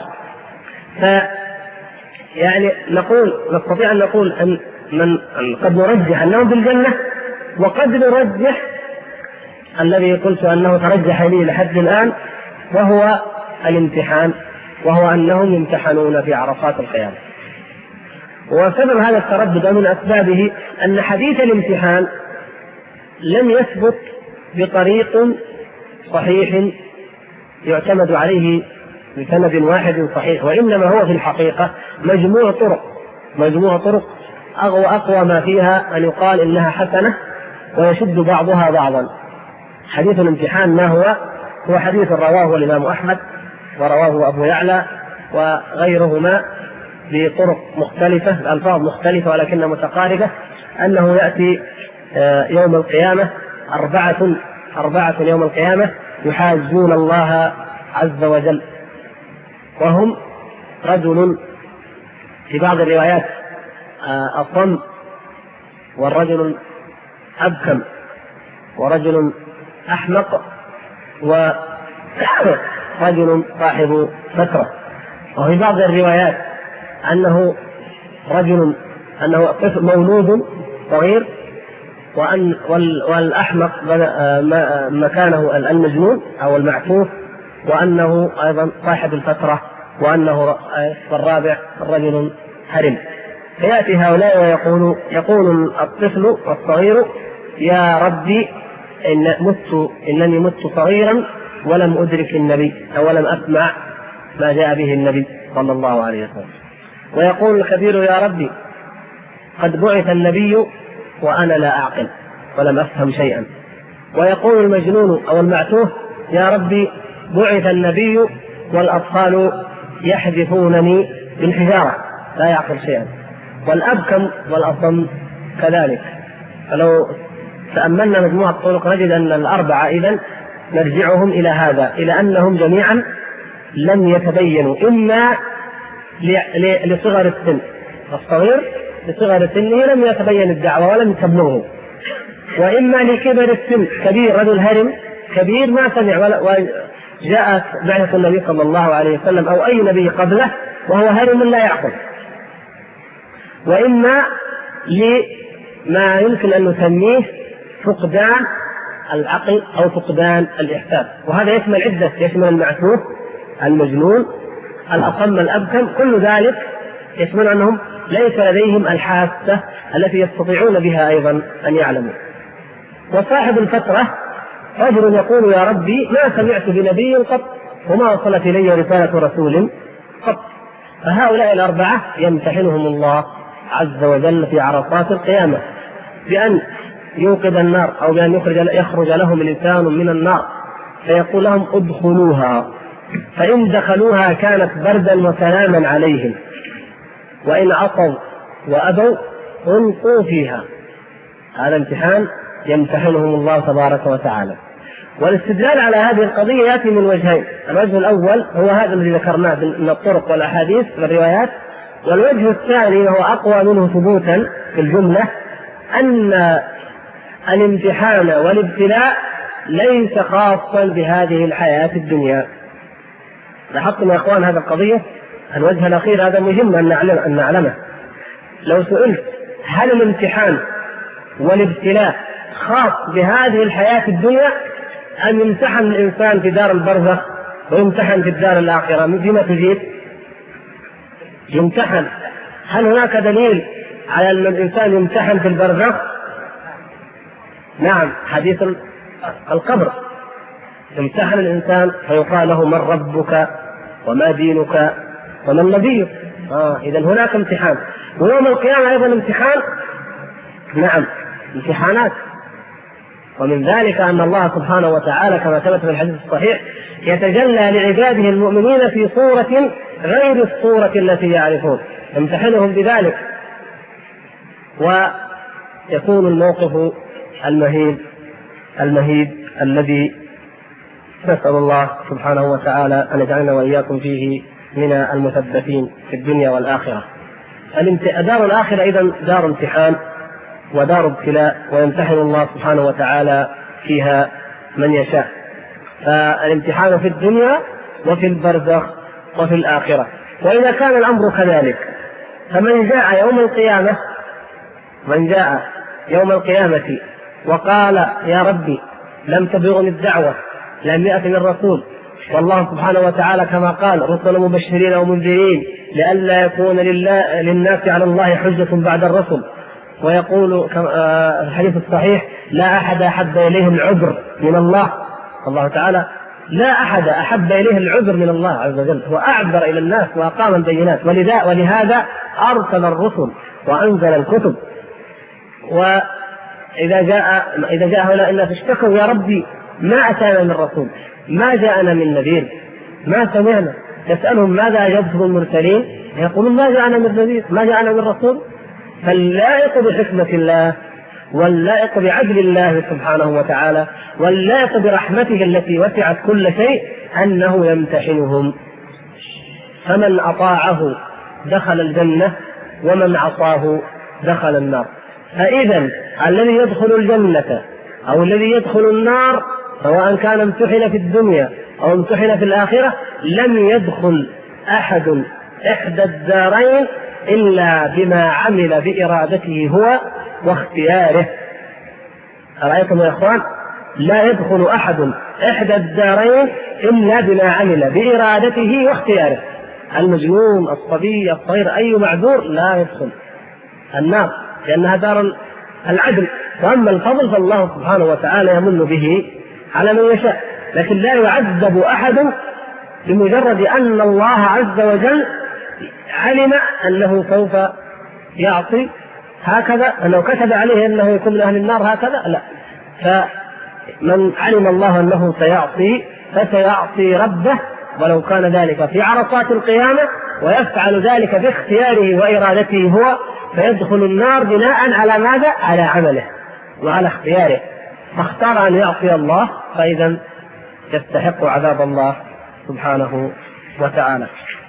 يعني نستطيع أن نقول أن قد نرجح أنهم في الجنة، وقد نرجح الذي قلت أنه ترجح لي لحد الآن وهو الامتحان، وهو أنهم يمتحنون في عرصات القيامة. وسبب هذا التردد من أسبابه أن حديث الامتحان لم يثبت بطريق صحيح يعتمد عليه بسند واحد صحيح، وإنما هو في الحقيقة مجموع طرق أقوى ما فيها أن يقال إنها حسنة ويشد بعضها بعضا. حديث الامتحان ما هو حديث رواه الإمام أحمد ورواه أبو يعلى وغيرهما بطرق مختلفة، الألفاظ مختلفة ولكنها متقاربة، أنه يأتي يوم القيامة أربعة يوم القيامة يحاجون الله عز وجل، وهم رجل في بعض الروايات أصم، والرجل أبكم، ورجل أحمق، ورجل صاحب فترة. وفي بعض الروايات أنه طفل مولود صغير، والأحمق مكانه المجنون أو المعتوه، وأنه أيضا صاحب الفترة، وأنه الرابع رجل هرم. فيأتي هؤلاء يقول الطفل الصغير: يا ربي إنني مت صغيرا ولم أدرك النبي أو لم أسمع ما جاء به النبي صلى الله عليه وسلم. ويقول الكبير: يا ربي قد بعث النبي وأنا لا أعقل ولم أفهم شيئا. ويقول المجنون أو المعتوه: يا ربي بعث النبي والأطفال يحذفونني بالحجارة لا يعقل شيئا. والأبكم والأصم كذلك. فلو تأملنا مجموعة الطرق نجد أن الأربعة إذن نرجعهم إلى هذا، إلى أنهم جميعا لم يتبينوا، إما لصغر السن، الصغير لصغر سنه لم يتبين الدعوة ولم تبلغه، وإما لكبر السن، كبير رجل هرم كبير ما سمع وجاءت بعثة النبي صلى الله عليه وسلم أو أي نبي قبله وهو هرم لا يعقل، وإما لما يمكن أن نسميه فقدان العقل أو فقدان الإحساس، وهذا يشمل عدة، يشمل المعتوه، المجنون، الأصم، الأبكم، كل ذلك يشمل أنهم ليس لديهم الحاسة التي يستطيعون بها أيضا أن يعلموا. وصاحب الفترة رجل يقول: يا ربي ما سمعت بنبي قط وما وصلت إلي رسالة رسول قط. فهؤلاء الأربعة يمتحنهم الله عز وجل في عرصات القيامة بأن يوقد النار أو بأن يخرج لهم الإنسان من النار فيقول لهم ادخلوها، فإن دخلوها كانت بردا وسلاما عليهم، وإن عصوا وأبوا ألقوا فيها. هذا امتحان يمتحنهم الله تبارك وتعالى. والاستدلال على هذه القضية يأتي من وجهين: الوجه الأول هو هذا الذي ذكرناه من الطرق والأحاديث والروايات، والوجه الثاني وهو أقوى منه ثبوتا في الجملة أن الامتحان والابتلاء ليس خاصا بهذه الحياة الدنيا. لاحظتم يا أخوان هذه القضية؟ الوجه الأخير هذا مهم أن نعلمه. لو سئلت هل الامتحان والابتلاء خاص بهذه الحياة الدنيا أم يمتحن الإنسان في دار البرزخ ويمتحن في الدار الآخرة؟ بما تجيب؟ يمتحن. هل هناك دليل على أن الإنسان يمتحن في البرزخ؟ نعم، حديث القبر يمتحن الإنسان فيقال له من ربك وما دينك ومن نبيك. إذا هناك امتحان. ويوم القيامة أيضا امتحان. نعم، امتحانات. ومن ذلك أن الله سبحانه وتعالى كما ثبت في الحديث الصحيح يتجلى لعباده المؤمنين في صورة غير الصورة التي يعرفون، يمتحنهم بذلك، ويكون الموقف المهيب الذي نسأل الله سبحانه وتعالى أن يجعلنا وإياكم فيه من المثبتين في الدنيا والآخرة. دار الآخرة إذن دار امتحان ودار ابتلاء، ويمتحن الله سبحانه وتعالى فيها من يشاء. فالامتحان في الدنيا وفي البرزخ وفي الآخرة. وإذا كان الأمر كذلك فمن جاء يوم القيامة وقال يا ربي لم تبلغني الدعوة، لم يأت من رسول، والله سبحانه وتعالى كما قال رسلا مبشرين ومنذرين لئلا يكون للناس على الله حجة بعد الرسل، ويقول في الحديث الصحيح لا أحد أحب إليه العذر من الله تعالى لا أحد أحب إليه العذر من الله عز وجل، وأعذر إلى الناس وأقام البينات، ولهذا أرسل الرسل وأنزل الكتب. وإذا جاء هؤلاء الناس اشتكوا يا ربي ما أتانا من رسول، ما جاءنا من نذير، ما سمعنا. تسألهم ماذا أجبتم المرسلين؟ يقولون ما جاءنا من نذير، ما جاءنا من رسول. فاللائق بحكمة الله واللائق بعدل الله سبحانه وتعالى واللائق برحمته التي وسعت كل شيء أنه يمتحنهم، فمن أطاعه دخل الجنة ومن عصاه دخل النار. فإذا الذي يدخل الجنة أو الذي يدخل النار سواء كان امتحن في الدنيا أو امتحن في الآخرة لم يدخل أحد إحدى الدارين إلا بما عمل بإرادته هو واختياره. أرأيتم يا إخوان؟ لا يدخل أحد إحدى الدارين إلا بما عمل بإرادته واختياره. المجنون، الصبي، الصغير، أي معذور لا يدخل النار لأنها دار العدل. وأما الفضل فالله سبحانه وتعالى يمن به على من يشاء، لكن لا يعذب أحد بمجرد أن الله عز وجل علم أنه سوف يعصي هكذا، أنه كتب عليه أنه يكون من أهل النار هكذا، لا. فمن علم الله أنه سيعصي فسيعصي ربه ولو كان ذلك في عرصات القيامة، ويفعل ذلك باختياره وإرادته هو، فيدخل النار بناء على ماذا؟ على عمله وعلى اختياره. فاختار أن يعصي الله فإذا يستحق عذاب الله سبحانه وتعالى.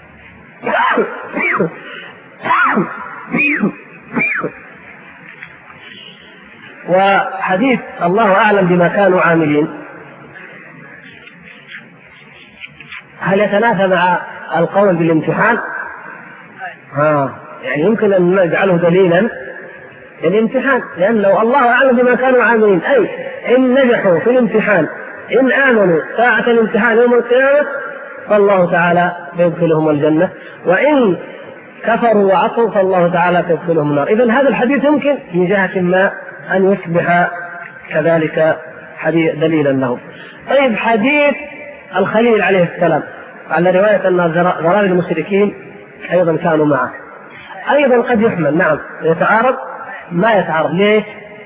وحديث الله أعلم بما كانوا عاملين هل يتنافى مع القول بالامتحان؟ يعني يمكن أن نجعله دليلا الامتحان، لأنه الله أعلم بما كانوا عاملين، أي إن نجحوا في الامتحان، إن آمنوا ساعة الامتحان يوم القيامة فالله تعالى سيدخلهم الجنة، وإن كفروا وعصوا فالله تعالى سيدخلهم النار. إذن هذا الحديث يمكن من جهة ما أن يصبح كذلك دليلا له. طيب حديث الخليل عليه السلام على رواية أن ذرار المشركين أيضا كانوا معه. أيضا قد يحمل نعم يتعارض، ما يتعارض. ليش؟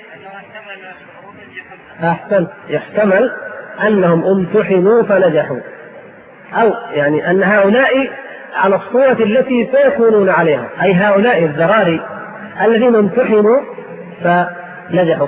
أحسن، يحتمل أنهم امتحنوا فنجحوا، أو يعني أن هؤلاء على الصورة التي سيكونون عليها، أي هؤلاء الذراري الذين امتحنوا فنجحوا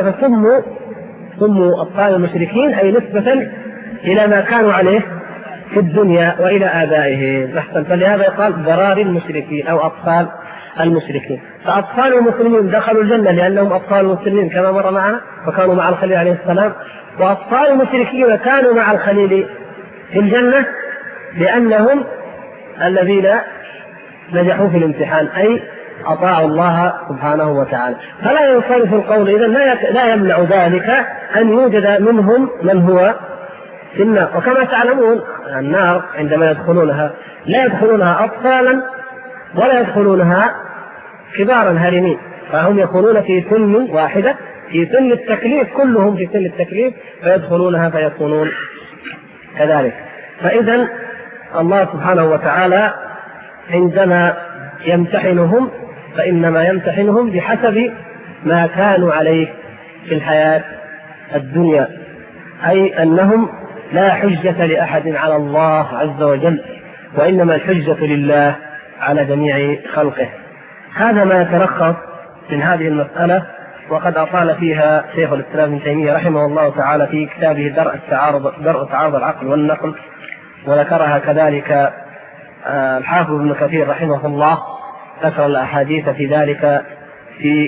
فسموا أطفال المشركين، أي نسبة إلى ما كانوا عليه في الدنيا وإلى آبائهم. أحسن، فلهذا يقال ذراري المشركين أو أطفال المشركين. فأطفال المسلمين دخلوا الجنة لأنهم أطفال المسلمين كما مر معنا، فكانوا مع الخليل عليه السلام. وأطفال المشركين كانوا مع الخليل في الجنة لأنهم الذين نجحوا في الامتحان، أي أطاعوا الله سبحانه وتعالى. فلا ينصرف القول إذن، لا يمنع ذلك أن يوجد منهم من هو في النار. وكما تعلمون النار عندما يدخلونها لا يدخلونها أطفالا ولا يدخلونها كبارا هارمين، فهم يكونون في سن واحدة، في سن التكليف، كلهم في سن التكليف، فيدخلونها فيكونون كذلك. فإذا الله سبحانه وتعالى عندما يمتحنهم فإنما يمتحنهم بحسب ما كانوا عليه في الحياة الدنيا، أي أنهم لا حجة لأحد على الله عز وجل، وإنما الحجة لله على جميع خلقه. هذا ما يتلخص من هذه المسألة، وقد أطال فيها شيخ الإسلام ابن تيمية رحمه الله تعالى في كتابه درء تعارض العقل والنقل، وذكرها كذلك الحافظ ابن كثير رحمه الله، ذكر الأحاديث في ذلك في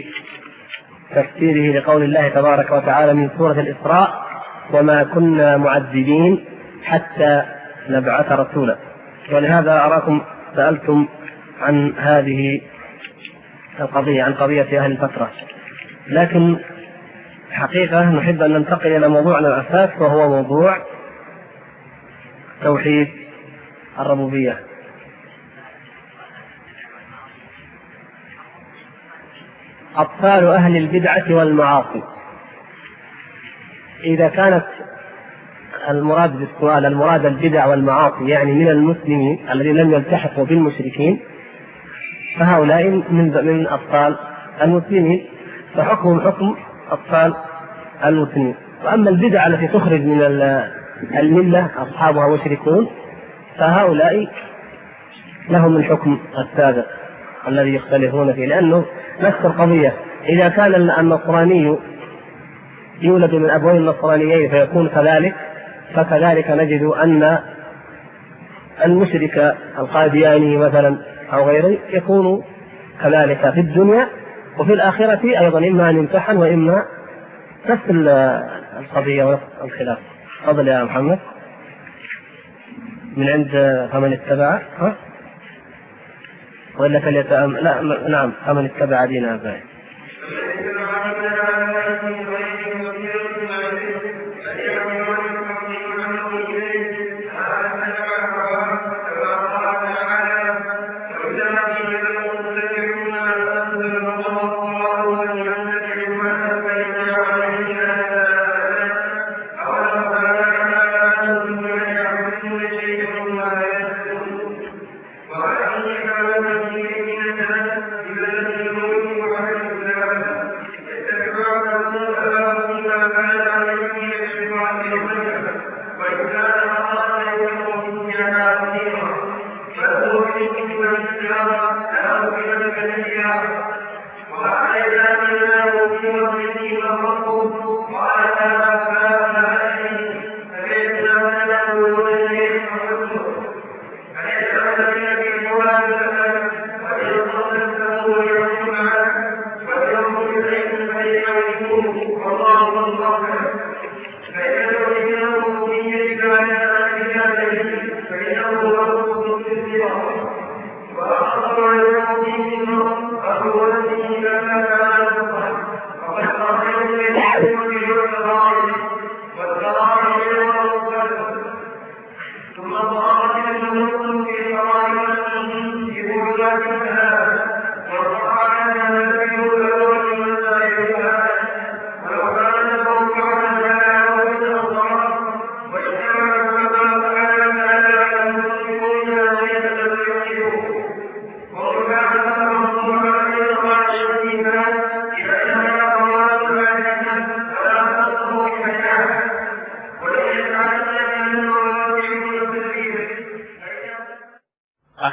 تفسيره لقول الله تبارك وتعالى من سورة الإسراء: وما كنا معذبين حتى نبعث رسولا. ولهذا أراكم سألتم عن هذه القضية، عن قضية أهل الفترة، لكن حقيقة نحب أن ننتقل إلى موضوعنا الأساس، وهو موضوع توحيد الربوبية. أطفال أهل البدعة والمعاصي. إذا كانت المراد بالسؤال المراد البدع والمعاصي يعني من المسلمين الذين لم يلتحقوا بالمشركين، فهؤلاء من أطفال المسلمين، فحكمهم حكم أطفال المسلمين. وأما البدع التي تخرج من الملة أصحابها مشركون، فهؤلاء لهم الحكم السابق الذي يختلفون فيه، لأنه نفس القضية. إذا كان النصراني يولد من أبوين النصرانيين فيكون كذلك، فكذلك نجد أن المشرك القادياني مثلا أو غيره يكون كذلك في الدنيا، وفي الآخرة أيضا إما أن يمتحن وإما نفس القضية ونفس الخلاف. تفضل يا محمد من عند فمن اتبع ولا فليتأمل. لا نعم، فمن اتبع دين آبائه.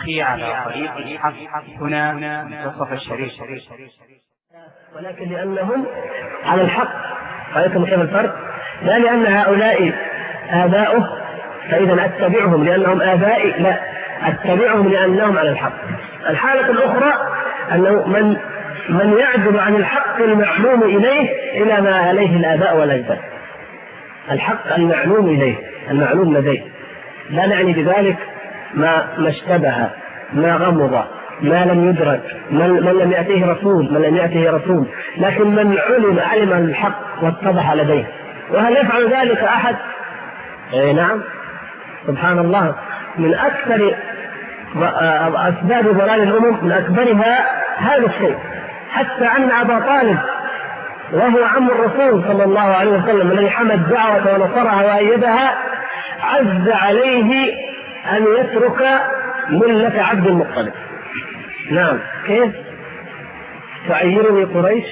أخي على طريق الحق هنا منتصف الشريف، ولكن لأنهم على الحق. رأيتم كيف الفرق؟ لا لأن هؤلاء آباؤه فإذا أتبعهم لأنهم آبائي، لا، أتبعهم لأنهم على الحق. الحالة الأخرى أنه من يعدل عن الحق المعلوم إليه إلى ما عليه الآباء والأجداد، الحق المعلوم إليه المعلوم لديه، لا نعني بذلك ما اشتبه، ما غمض، ما لم يدرك، من لم يأتيه رسول، من لم يأتيه رسول، لكن من علم الحق واتضح لديه. وهل يفعل ذلك أحد؟ نعم، سبحان الله. من أكثر أسباب ضلال الأمم من أكبرها هذا الشيء، حتى أن أبا طالب وهو عم الرسول صلى الله عليه وسلم الذي حمى الدعوة ونصرها وأيدها عز عليه أن يترك ملة عبد المطلب. نعم، كيف تعيرني قريش؟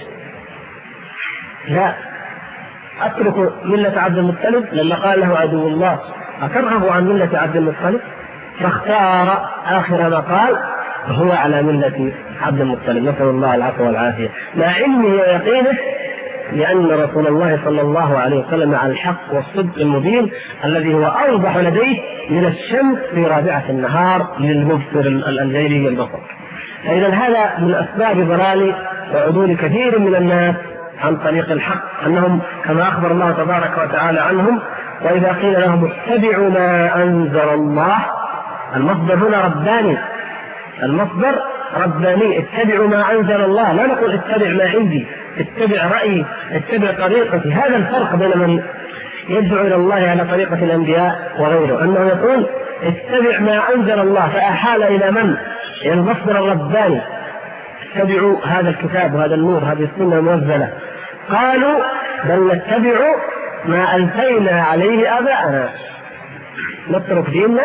لا، أترك ملة عبد المطلب لما قال له عدو الله أترغب عن ملة عبد المطلب؟ فاختار آخر ما قال هو على ملة عبد المطلب، نسأل الله العفو والعافية، مع علمه ويقينه لأن رسول الله صلى الله عليه وسلم على الحق والصدق المبين الذي هو أوضح لديه من الشمس في رابعة النهار للمبصر الجيري البصر. فإذا هذا من أسباب ضلال وعدول كثير من الناس عن طريق الحق، أنهم كما أخبر الله تبارك وتعالى عنهم وإذا قيل لهم اتبعوا ما أنزل الله، المصدر هنا رباني، المصدر رباني، اتبعوا ما أنزل الله، لا نقول اتبع ما عندي، اتبع رأيي، اتبع طريقتي. هذا الفرق بين من يدعو إلى الله على طريقة الأنبياء وغيره، أنه يقول اتبع ما أنزل الله فأحال إلى من؟ إلى المصدر الرباني، اتبعوا هذا الكتاب وهذا النور هذه السنة المنزلة. قالوا بل نتبع ما ألفينا عليه آباءنا، نترك ديننا،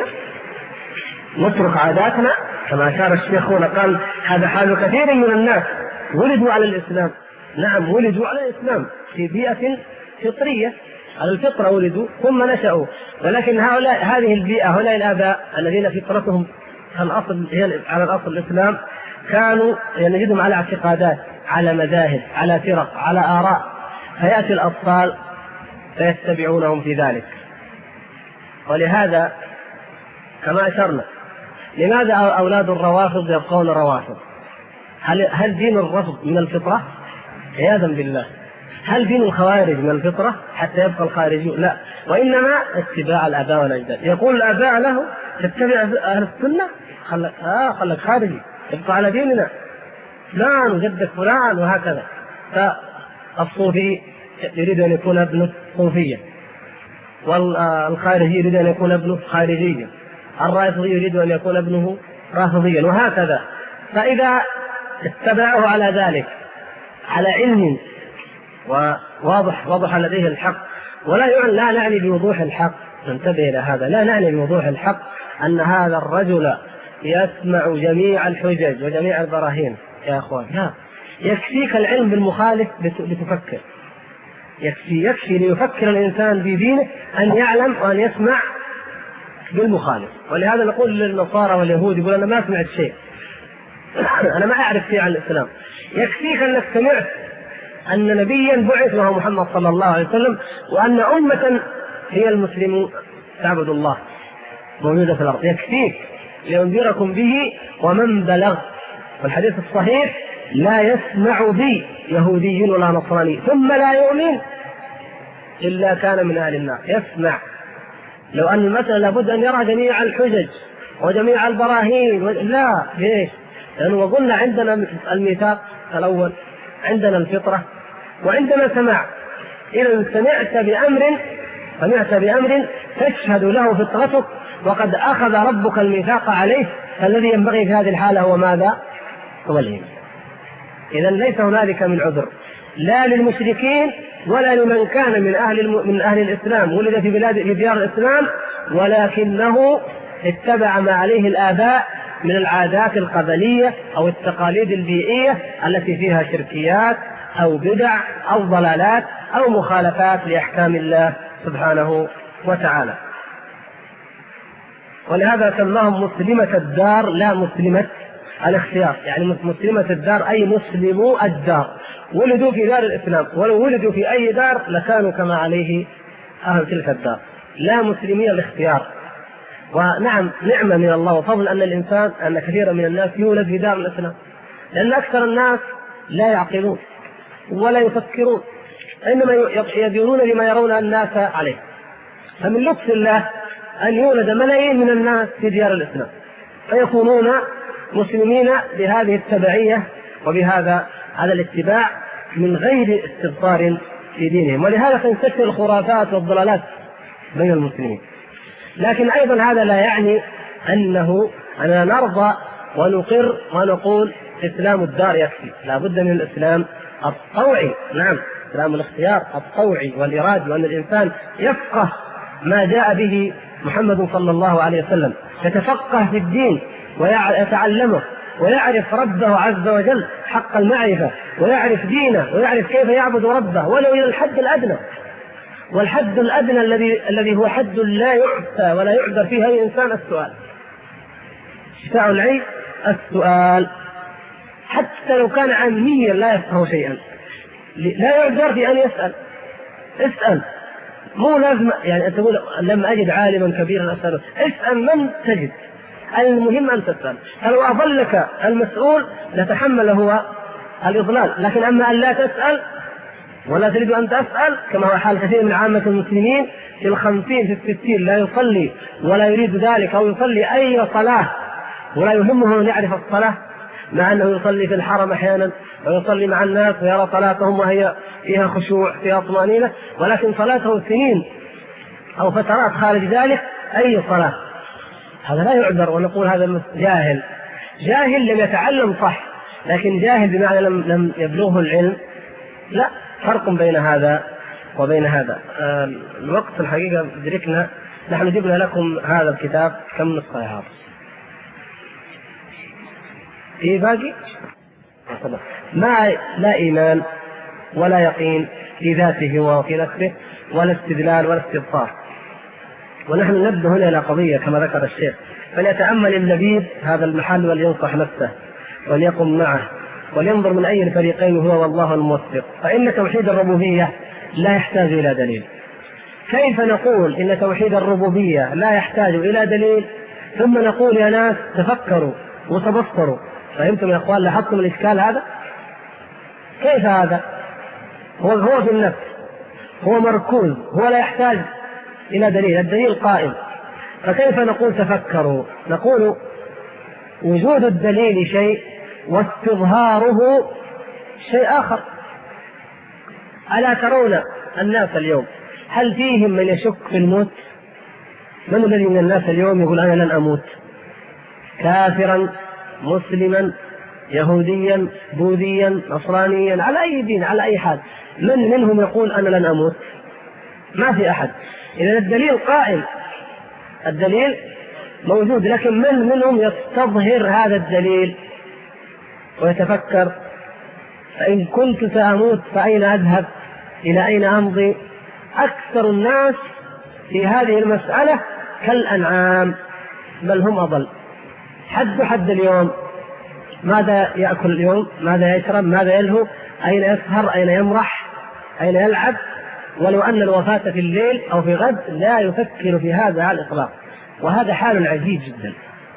نترك عاداتنا، كما أشار الشيخ هنا قال هذا حال كثير من الناس ولدوا على الإسلام. نعم، ولدوا على الإسلام في بيئة فطرية، على الفطرة ولدوا ثم نشأوا، ولكن هؤلاء هذه البيئة، هؤلاء الآباء الذين فطرتهم الأصل هي على الأصل الإسلام كانوا نجدهم على اعتقادات، على مذاهب، على فرق، على آراء، فيأتي الأطفال فيتبعونهم في ذلك. ولهذا كما أشرنا، لماذا أولاد الروافض يبقون روافض؟ هل دين الرفض من الفطرة؟ عياذا بالله. هل دين الخوارج من الفطرة حتى يبقى الخارجي؟ لا، وإنما اتباع الآباء والأجداد. يقول الآباء له تتبع أهل السنة، خلك خارجي، تبقى على ديننا فلان وجدك فلان وهكذا. فالصوفي يريد أن يكون ابنه صوفيا، والخارجي يريد أن يكون ابنه خارجيا، الرافضي يريد أن يكون ابنه رافضيا، وهكذا. فإذا اتبعه على ذلك على علم وواضح لديه الحق، لا نعني بوضوح الحق، ننتبه إلى هذا، لا نعني بوضوح الحق أن هذا الرجل يسمع جميع الحجج وجميع البراهين يا أخوان، لا، يكفيك العلم بالمخالف لتفكر، يكفي ليفكر الإنسان في دينه أن يعلم وأن يسمع بالمخالف. ولهذا نقول للنصارى واليهود يقول أنا ما سمعت شيء، أنا ما أعرف شيء عن الإسلام، يكفيك أنك سمعت أن نبيا بعث وهو محمد صلى الله عليه وسلم، وأن أمة هي المسلمون تعبد الله موجودة في الأرض، يكفيك لينذركم به ومن بلغ. والحديث الصحيح لا يسمع بي يهودي ولا نصراني ثم لا يؤمن إلا كان من أهل النار. يسمع، لو أن المسألة لابد أن يرى جميع الحجج وجميع البراهين، لا، ليش؟ لأنه قلنا عندنا الميثاق الأول، عندنا الفطرة، وعندنا سماع. إذا سمعت بأمر تشهد له فطرتك وقد أخذ ربك الميثاق عليه، فالذي ينبغي في هذه الحالة هو ماذا؟ هو الإيمان. إذا ليس هنالك من عذر لا للمشركين ولا لمن كان من أهل الإسلام ولد في ديار الإسلام ولكنه اتبع ما عليه الآباء من العادات القبلية أو التقاليد البيئية التي فيها شركيات أو بدع أو ضلالات أو مخالفات لأحكام الله سبحانه وتعالى. ولهذا سماهم مسلمة الدار لا مسلمة الاختيار. يعني مسلمة الدار أي مسلمو الدار، ولدوا في دار الإسلام، ولو ولدوا في أي دار لكانوا كما عليه أهل تلك الدار، لا مسلمي الاختيار. ونعم نعمة من الله وفضل أن كثيرا من الناس يولد في دار الإسلام، لأن أكثر الناس لا يعقلون ولا يفكرون، إنما يدينون لما يرون الناس عليه. فمن لطف الله أن يولد ملايين من الناس في ديار الإسلام فيكونون مسلمين بهذه التبعية وبهذا الاتباع من غير استبصار في دينهم. ولهذا تنتشر الخرافات والضلالات بين المسلمين. لكن أيضا هذا لا يعني أننا نرضى ونقر ونقول إسلام الدار يكفي، لا بد من الإسلام الطوعي. نعم، إسلام الاختيار الطوعي والإرادة، وأن الإنسان يفقه ما جاء به محمد صلى الله عليه وسلم، يتفقه في الدين ويتعلمه ويعرف ربه عز وجل حق المعرفة، ويعرف دينه ويعرف كيف يعبد ربه ولو إلى الحد الأدنى. والحد الأدنى الذي هو حد لا يعفى ولا يعذر فيه أي إنسان السؤال. شفاء العي السؤال، حتى لو كان عاميا لا يفقه شيئا لا يعذر في أن يسأل. اسأل، مو لازم يعني أن تقول لما أجد عالما كبيرا أسأله، اسأل من تجد، المهم أن تسأل. فلو أضلك المسؤول لتحمل هو الإضلال، لكن أما أن لا تسأل ولا تريد أن تسأل كما هو حال كثير من عامة المسلمين في 50 في 60 لا يصلي ولا يريد ذلك، أو يصلي أي صلاة ولا يهمه أن يعرف الصلاة، مع أنه يصلي في الحرم أحيانا ويصلي مع الناس ويرى صلاتهم وهي فيها خشوع فيها طمأنينة، ولكن صلاته سنين أو فترات خارج ذلك أي صلاة. هذا لا يعذر، ونقول هذا جاهل لم يتعلم صح، لكن جاهل بمعنى لم يبلغه العلم. لا فرق بين هذا وبين هذا. الوقت الحقيقة دركنا، نحن جبنا لكم هذا الكتاب كم نسخة يا حافظ؟ في باقي ما لا إيمان ولا يقين في ذاته وفي نفسه ولا استدلال ولا استبصار. ونحن نبدأ هنا إلى قضية كما ذكر الشيخ، فليتأمل اللبيب هذا المحل ولينصح نفسه وليقم معه ولينظر من أي الفريقين هو والله الموفق. فإن توحيد الربوبية لا يحتاج إلى دليل. كيف نقول إن توحيد الربوبية لا يحتاج إلى دليل ثم نقول يا ناس تفكروا وتبصروا؟ فهمتم يا أخوان؟ لاحظتم الإشكال هذا؟ كيف هذا؟ هو في النفس، هو مركوز، هو لا يحتاج إلى دليل، الدليل قائم. فكيف نقول تفكروا؟ نقول وجود الدليل شيء واستظهاره شيء آخر. ألا ترون الناس اليوم هل فيهم من يشك في الموت؟ من الذي من الناس اليوم يقول أنا لن أموت؟ كافرا مسلما يهوديا بوذيا نصرانيا على أي دين على أي حال، من منهم يقول أنا لن أموت؟ ما في أحد. إذا الدليل قائم، الدليل موجود، لكن من منهم يستظهر هذا الدليل ويتفكر فإن كنت سأموت فأين أذهب؟ إلى أين أمضي؟ أكثر الناس في هذه المسألة كالأنعام، بل هم أضل. حد اليوم ماذا يأكل اليوم؟ ماذا يشرب؟ ماذا يلهو؟ أين يسهر؟ أين يمرح؟ أين يلعب؟ ولو أن الوفاة في الليل أو في غد لا يفكر في هذا على الإطلاق. وهذا حال عجيب جدا،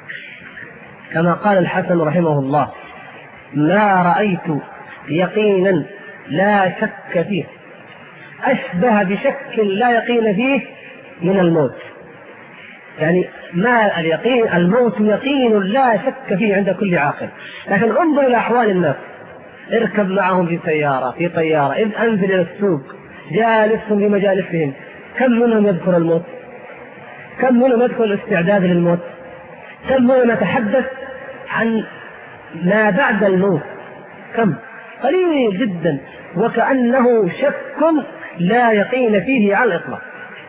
كما قال الحسن رحمه الله: ما رأيت يقينا لا شك فيه أشبه بشك لا يقين فيه من الموت. يعني ما اليقين، الموت يقين لا شك فيه عند كل عاقل. لكن انظر إلى أحوال الناس، اركب معهم في سيارة في طيارة، إذ أنزل إلى السوق، جالسهم في مجالسهم، كم منهم يذكر الموت؟ كم منهم يذكر الاستعداد للموت؟ كم منهم يتحدث عن ما بعد الموت؟ كم؟ قليل جدا، وكأنه شك لا يقين فيه على الإطلاق.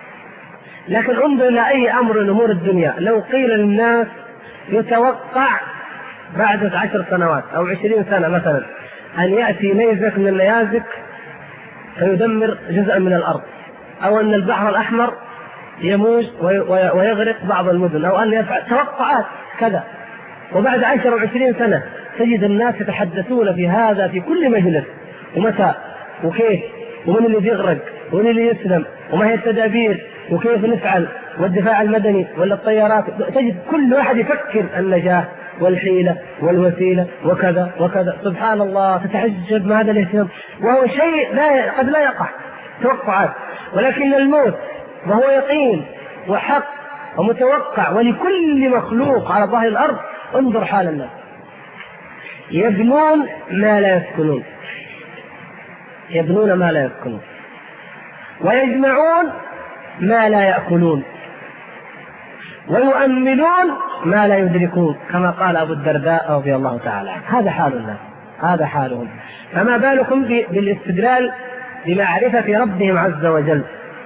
لكن انظر إلى أي أمر من أمور الدنيا، لو قيل للناس يتوقع بعد 10 سنوات أو 20 سنة مثلا أن يأتي نيزك من النيازك فيدمر جزءا من الأرض، أو أن البحر الأحمر يموت ويغرق بعض المدن، أو أن يفعل توقعات كذا، وبعد 10 و20 سنة تجد الناس يتحدثون في هذا في كل مجلس، ومتى وكيف ومن اللي بيغرق ومن اللي يسلم وما هي التدابير وكيف نفعل، والدفاع المدني ولا الطيارات. تجد كل واحد يفكر النجاة والحيلة والوسيلة وكذا وكذا. سبحان الله، تتعجب من هذا الاهتمام، وهو شيء قد لا يقع، توقعات. ولكن الموت وهو يقين وحق ومتوقع ولكل مخلوق على ظهر الأرض. انظر حال الناس، يبنون ما لا يسكنون، يبنون ما لا يسكنون، ويجمعون ما لا يأكلون، ويؤملون ما لا يدركون، كما قال أبو الدرداء رضي الله تعالى عنه. هذا حال الناس، هذا حالهم. فما بالكم بالاستدلال بمعرفة ربهم عز وجل.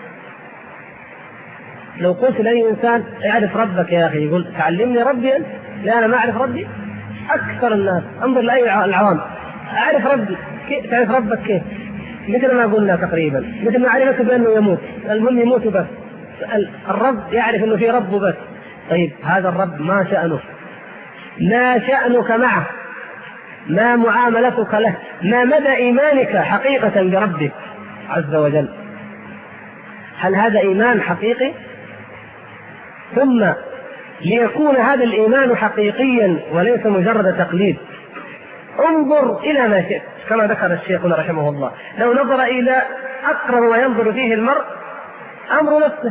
لو قلت لأي إنسان اعرف ربك يا أخي، يقول تعلمني ربي أنت. لا، أنا ما أعرف ربي. أكثر الناس، انظر لأي العوام، أعرف ربي. تعرف ربك كيف؟ مثل ما قلنا تقريبا، مثل ما عرفت بأنه يموت، المهم يموت بس. الرب يعرف أنه في رب بس. طيب هذا الرب ما شأنه؟ ما شأنك معه؟ ما معاملتك له؟ ما مدى إيمانك حقيقة بربك عز وجل؟ هل هذا إيمان حقيقي؟ ثم ليكون هذا الإيمان حقيقيا وليس مجرد تقليد، انظر إلى ما شئت، كما ذكر الشيخ رحمه الله. لو نظر إلى أقرب ما ينظر فيه المرء أمر نفسه،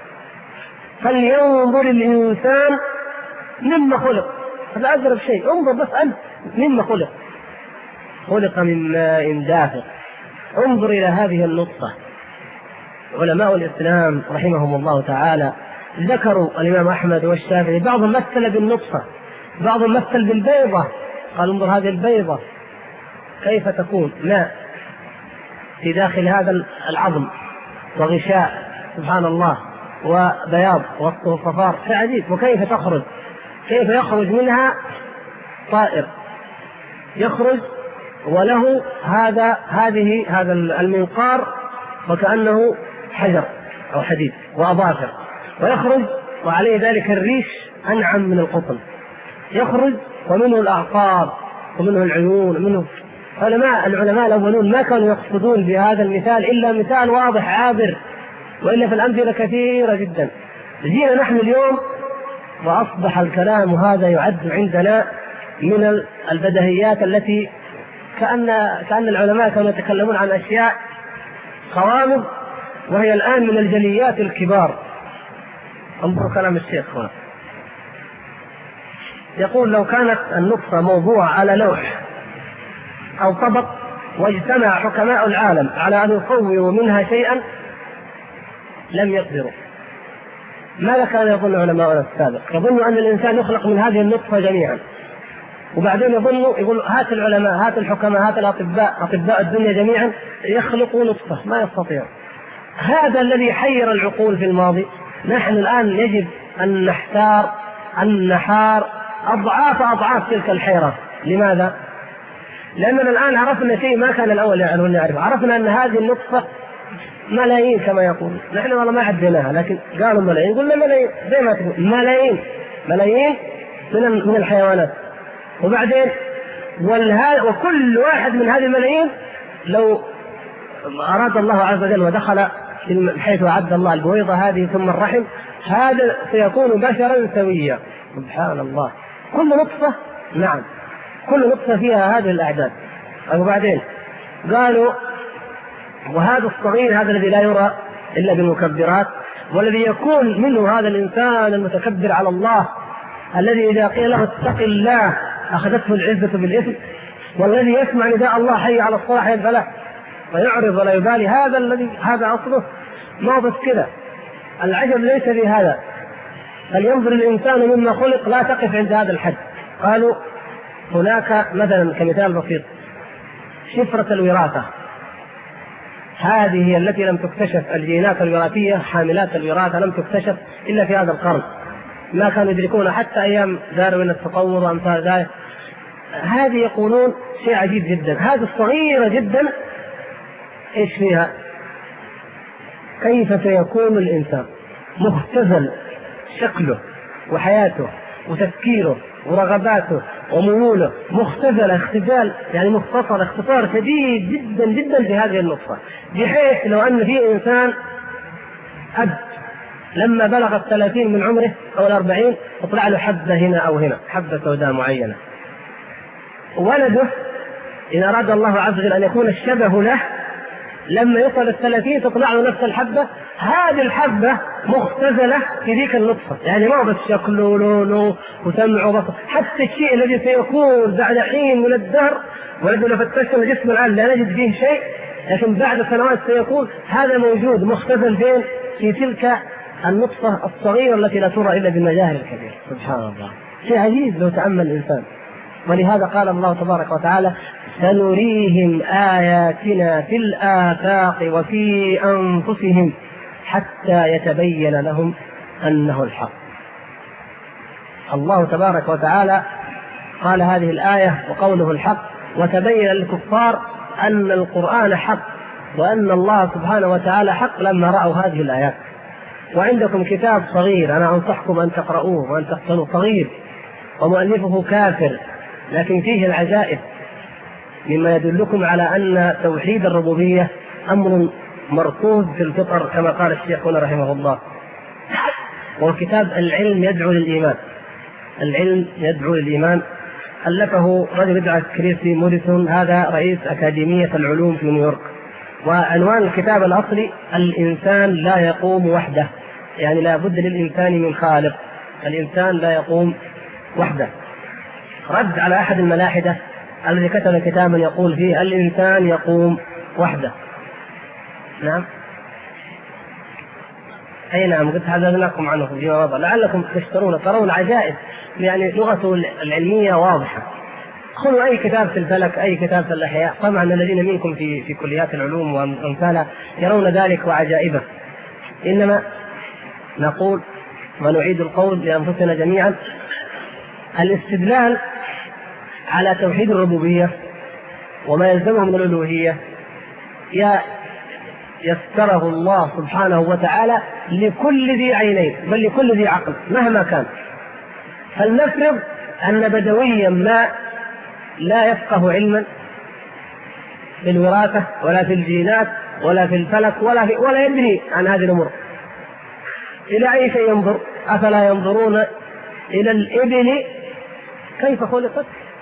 فلينظر الإنسان مما خلق. هذا أقرب شيء، انظر بس أنت مما خلق. خلق من ماء دافق. انظر إلى هذه النقطة. علماء الإسلام رحمهم الله تعالى ذكروا الإمام أحمد والشافعي، بعضهم مثل بالنطفة، بعضهم مثل بالبيضة. قال انظر هذه البيضة كيف تكون ماء في داخل هذا العظم وغشاء، سبحان الله، وبياض وسطه صفار، شيء عجيب. وكيف تخرج، كيف يخرج منها طائر، يخرج وله هذا المنقار وكأنه حجر أو حديد وأظافر، ويخرج وعليه ذلك الريش أنعم من القطن، يخرج ومنه الأعصاب ومنه العيون ومنه. العلماء الأولون ما كانوا يقصدون بهذا المثال إلا مثال واضح عابر، وإلا في الأمثلة كثيرة جدا. جينا نحن اليوم وأصبح الكلام هذا يعد عندنا من البديهيات التي كأن العلماء كانوا يتكلمون عن أشياء غوامض، وهي الآن من الجليات الكبار. انظروا كلام الشيخ هنا، يقول لو كانت النطفة موضوع على لوح أو طبق واجتمع حكماء العالم على أن يصوروا منها شيئا لم يقدروا. ماذا كان يظن علماء السابق؟ يظن أن الإنسان يخلق من هذه النطفة جميعا، وبعدين يقول هات العلماء، هات الحكماء، هات أطباء الدنيا جميعا يخلقوا نطفة، ما يستطيع. هذا الذي حير العقول في الماضي. نحن الآن يجب أن نحتار أن نحار أضعاف تلك الحيرة. لماذا؟ لأننا الآن عرفنا شيء ما كان الأول يعرف. عرفنا أن هذه النطفة ملايين كما يقول، نحن والله ما عديناها، لكن قالوا ملايين، قلنا ملايين زي ما تقول، ملايين من الحيوانات. وبعدين وكل واحد من هذه الملايين لو أراد الله عز وجل ودخل حيث أعد الله البويضة هذه ثم الرحم، هذا سيكون بشرا سويا. سبحان الله، كل نطفة، نعم كل نطفة فيها هذه الأعداد. وبعدين قالوا وهذا الصغير، هذا الذي لا يرى إلا بالمكبرات، والذي يكون منه هذا الإنسان المتكبر على الله، الذي إذا قيل له اتق الله أخذته العزة بالإثم، والذي يسمع نداء الله حي على الصلاة حي الفلاح فيعرض ولا يبالي، هذا أصله ما بس كذا. العجب ليس في هذا، فلينظر الإنسان مما خلق، لا تقف عند هذا الحد. قالوا هناك مثلا كمثال بسيط شفرة الوراثة، هذه هي التي لم تكتشف، الجينات الوراثية حاملات الوراثة لم تكتشف إلا في هذا القرن، ما كانوا يدركون حتى أيام داروين التطور وأمثال ذلك. هذه يقولون شيء عجيب جدا، هذه الصغيرة جدا إيش فيها؟ كيف سيكون الإنسان؟ مختزل شكله وحياته وتفكيره ورغباته وميوله، مختزل اختزال يعني مختصر اختصار شديد جدا جدا في هذه النقطة، بحيث لو أن في إنسان أب لما بلغ 30 من عمره أو 40 تطلع له حبة هنا أو هنا، حبة سوداء معينة. ولده إن أراد الله عز وجل أن يكون الشبه له لما يصل 30 تطلع له نفس الحبة. هذه الحبة مختزلة في ذيك النطفة، يعني ما بس شكله ولونه وسمعه وبصر، حتى الشيء الذي سيكون بعد حين من الدهر، ولكن لو فتشنا الجسم الآن لا نجد فيه شيء، لكن بعد سنوات سيكون هذا موجود مختزل فين؟ في تلك النطفة الصغيرة التي لا ترى إلا بالمجاهر الكبير. سبحان الله، شيء عجيب لو تأمل الإنسان. ولهذا قال الله تبارك وتعالى: سنريهم آياتنا في الآفاق وفي أنفسهم حتى يتبين لهم أنه الحق. الله تبارك وتعالى قال هذه الآية وقوله الحق، وتبين للكفار أن القرآن حق وأن الله سبحانه وتعالى حق لما رأوا هذه الآيات. وعندكم كتاب صغير أنا أنصحكم أن تقرؤوه وأن تحصلوا، صغير ومؤلفه كافر لكن فيه العجائب مما يدلكم على أن توحيد الربوبية أمر مركوز في الفطر كما قال الشيخ هنا رحمه الله. والكتاب العلم يدعو للإيمان، العلم يدعو للإيمان، ألفه رجل يدعى كريسي موريسون، هذا رئيس أكاديمية العلوم في نيويورك. وعنوان الكتاب الأصلي: الإنسان لا يقوم وحده، يعني لا بد للإنسان من خالق، الإنسان لا يقوم وحده. رد على أحد الملاحدة الذي كتب كتابا يقول فيه الإنسان يقوم وحده. نعم، أي نعم، قلت حدثناكم عنه فيما مضى لعلكم تشترون ترون عجائب، يعني لغته العلمية واضحة. خذوا أي كتاب في الفلك، أي كتاب في الأحياء، طبعا الذين منكم في كليات العلوم وأمثالها يرون ذلك وعجائبه. إنما نقول ونعيد القول لأنفسنا جميعا: الاستدلال على توحيد الربوبية وما يلزمه من الألوهية يسره الله سبحانه وتعالى لكل ذي عينين، بل لكل ذي عقل مهما كان. فلنفرض أن بدويا ما لا يفقه علما في الوراثة ولا في الجينات ولا في الفلك ولا يدري عن هذه الأمور، إلى أي شيء ينظر؟ أفلا ينظرون إلى الإبل كيف خلقت؟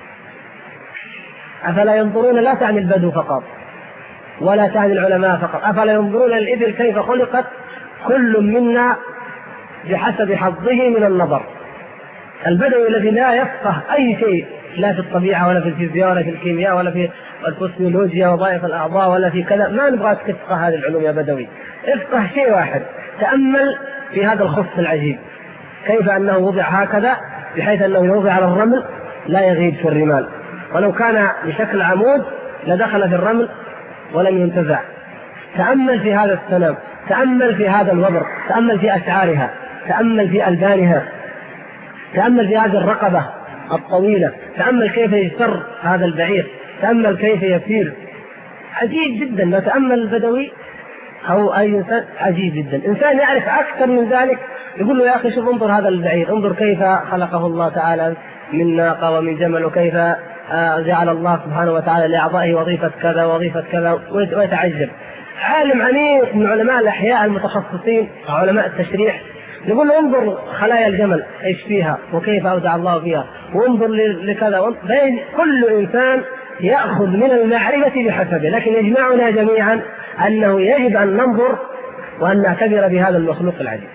أفلا ينظرون، لا تعني البدو فقط ولا تعني العلماء فقط، أفلا ينظرون إلى الإبل كيف خلقت؟ كل منا بحسب حظه من النظر. البدوي الذي لا يفقه أي شيء لا في الطبيعة ولا في الفيزياء ولا في الكيمياء ولا في الفسيولوجيا وظائف الأعضاء ولا في كذا، ما نبغاك تفقه هذه العلوم يا بدوي، افقه شيء واحد، تأمل في هذا الخص العجيب، كيف أنه وضع هكذا بحيث أنه يوضع على الرمل لا يغيب في الرمال، ولو كان بشكل عمود لدخل في الرمل ولم ينتزع. تأمل في هذا السنام، تأمل في هذا الوبر، تأمل في أشعارها، تأمل في ألبانها، تأمل في هذه الرقبة الطويلة، تأمل كيف يسر هذا البعير، تأمل كيف يسير. عجيب جدا. لو تأمل البدوي أو أي إنسان عجيب جدا. إنسان يعرف أكثر من ذلك يقول له: يا أخي شوف، انظر هذا البعير، انظر كيف خلقه الله تعالى من ناقة ومن جمل، وكيف جعل الله سبحانه وتعالى لأعضائه وظيفة كذا وظيفة كذا، ويتعجب. عالم عميق من علماء الأحياء المتخصصين علماء التشريح يقول له: انظر خلايا الجمل ايش فيها وكيف أودع الله فيها، وانظر لكذا. بين كل إنسان يأخذ من المعرفة بحسبه، لكن يجمعنا جميعا أنه يجب أن ننظر وأن نعتبر بهذا المخلوق العجيب.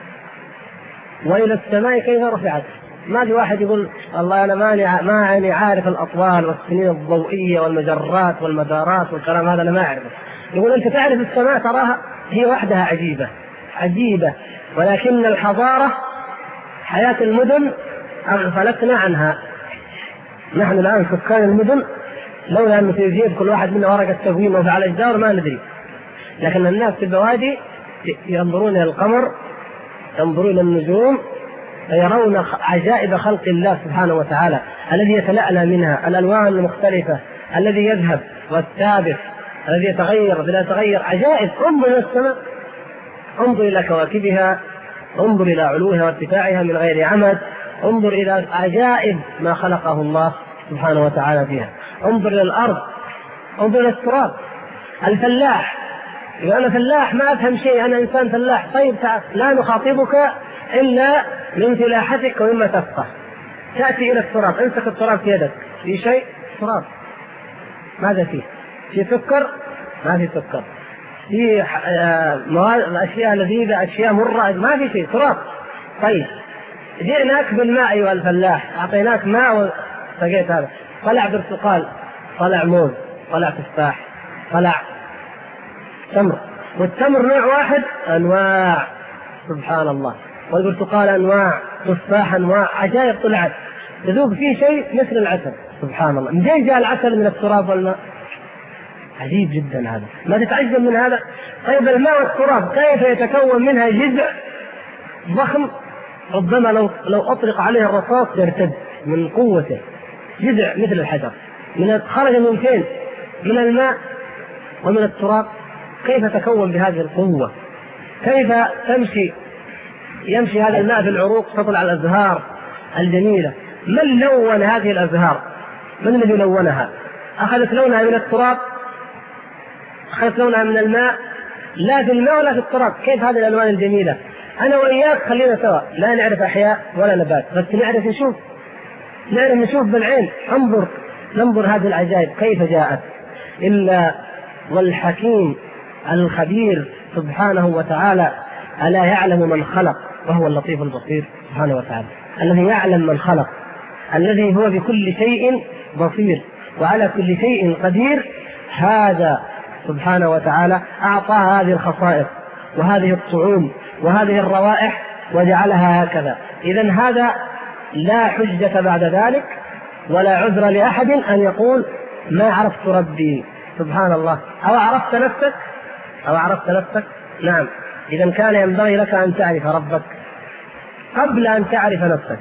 وإلى السماء كيف رفعت. ما في واحد يقول: الله أنا ماني عارف الأطوال والسنين الضوئية والمجرات والمدارات والكلام هذا أنا ما أعرفه. يقول: أنت تعرف السماء تراها هي وحدها عجيبة عجيبة، ولكن الحضارة حياة المدن أغفلتنا عنها. نحن الآن سكان المدن لولا أن في جيب كل واحد منا ورقة تقويم وفي على الجدار ما ندري، لكن الناس في البوادي ينظرون إلى القمر، ينظرون إلى النجوم، فيرون عجائب خلق الله سبحانه وتعالى الذي يتلألأ منها الألوان المختلفة، الذي يذهب والثابت، الذي يتغير بلا يتغير. عجائب. انظر إلى السماء، انظر إلى كواكبها انظر إلى علوها وارتفاعها من غير عمد، انظر إلى عجائب ما خلقه الله سبحانه وتعالى فيها، انظر إلى الأرض، انظر إلى التراب. الفلاح، إذا أنا فلاح ما أفهم شيء، أنا إنسان فلاح، طيب تعال، لا نخاطبك إلا من فلاحتك ومما تفقه. تأتي إلى التراب، امسك التراب في يدك، في شيء؟ تراب، ماذا فيه؟ في سكر؟ ما في سكر. في أشياء لذيذة، أشياء مرة؟ ما في شيء، تراب. طيب جئناك بالماء أيها الفلاح، أعطيناك ماء وسقيت هذا، طلع برتقال، طلع موز، طلع تفاح، طلع تمر، والتمر نوع واحد؟ أنواع، سبحان الله. والبرتقال أنواع، تفاح أنواع، عجائب طلعت، تذوق فيه شيء مثل العسل، سبحان الله. منين جاء العسل من التراب والماء؟ عجيب جدا هذا، ما تتعجب من هذا؟ طيب الماء والتراب كيف يتكون منها جزء ضخم ربما لو أطلق عليه الرصاص يرتد من قوته، جزء مثل الحجر، خرج من فين؟ من الماء ومن التراب. كيف تكون بهذه القوة؟ كيف يمشي هذا الماء في العروق، تطلع الأزهار الجميلة؟ من لون هذه الأزهار؟ من الذي لونها؟ أخذت لونها من التراب؟ أخذت لونها من الماء؟ لا في الماء ولا في التراب. كيف هذه الألوان الجميلة؟ أنا وإياك خلينا سوا، لا نعرف أحياء ولا نبات، بس نعرف نشوف بالعين، ننظر هذه العجائب كيف جاءت. إلا والحكيم الخبير سبحانه وتعالى ألا يعلم من خلق وهو اللطيف البصير سبحانه وتعالى، الذي يعلم من خلق، الذي هو بكل شيء بصير وعلى كل شيء قدير. هذا سبحانه وتعالى أعطى هذه الخصائص وهذه الطعوم وهذه الروائح وجعلها هكذا. إذن هذا لا حجة بعد ذلك ولا عذر لأحد أن يقول ما عرفت ربي، سبحان الله. أو عرفت نفسك؟ نعم. إذن كان ينبغي لك أن تعرف ربك قبل أن تعرف نفسك.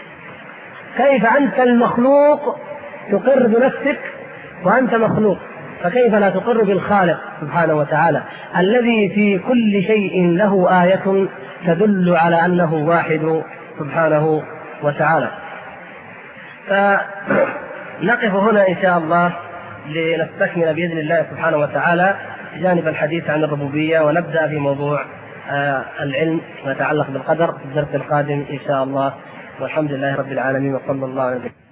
كيف أنت المخلوق تقر بنفسك وأنت مخلوق، فكيف لا تقر بالخالق سبحانه وتعالى الذي في كل شيء له آية تدل على أنه واحد سبحانه وتعالى. فنقف هنا إن شاء الله لنستكمل بإذن الله سبحانه وتعالى جانب الحديث عن الربوبية، ونبدأ في موضوع العلم ما يتعلق بالقدر في الدرس القادم إن شاء الله. والحمد لله رب العالمين، وصلى الله عليه وسلم.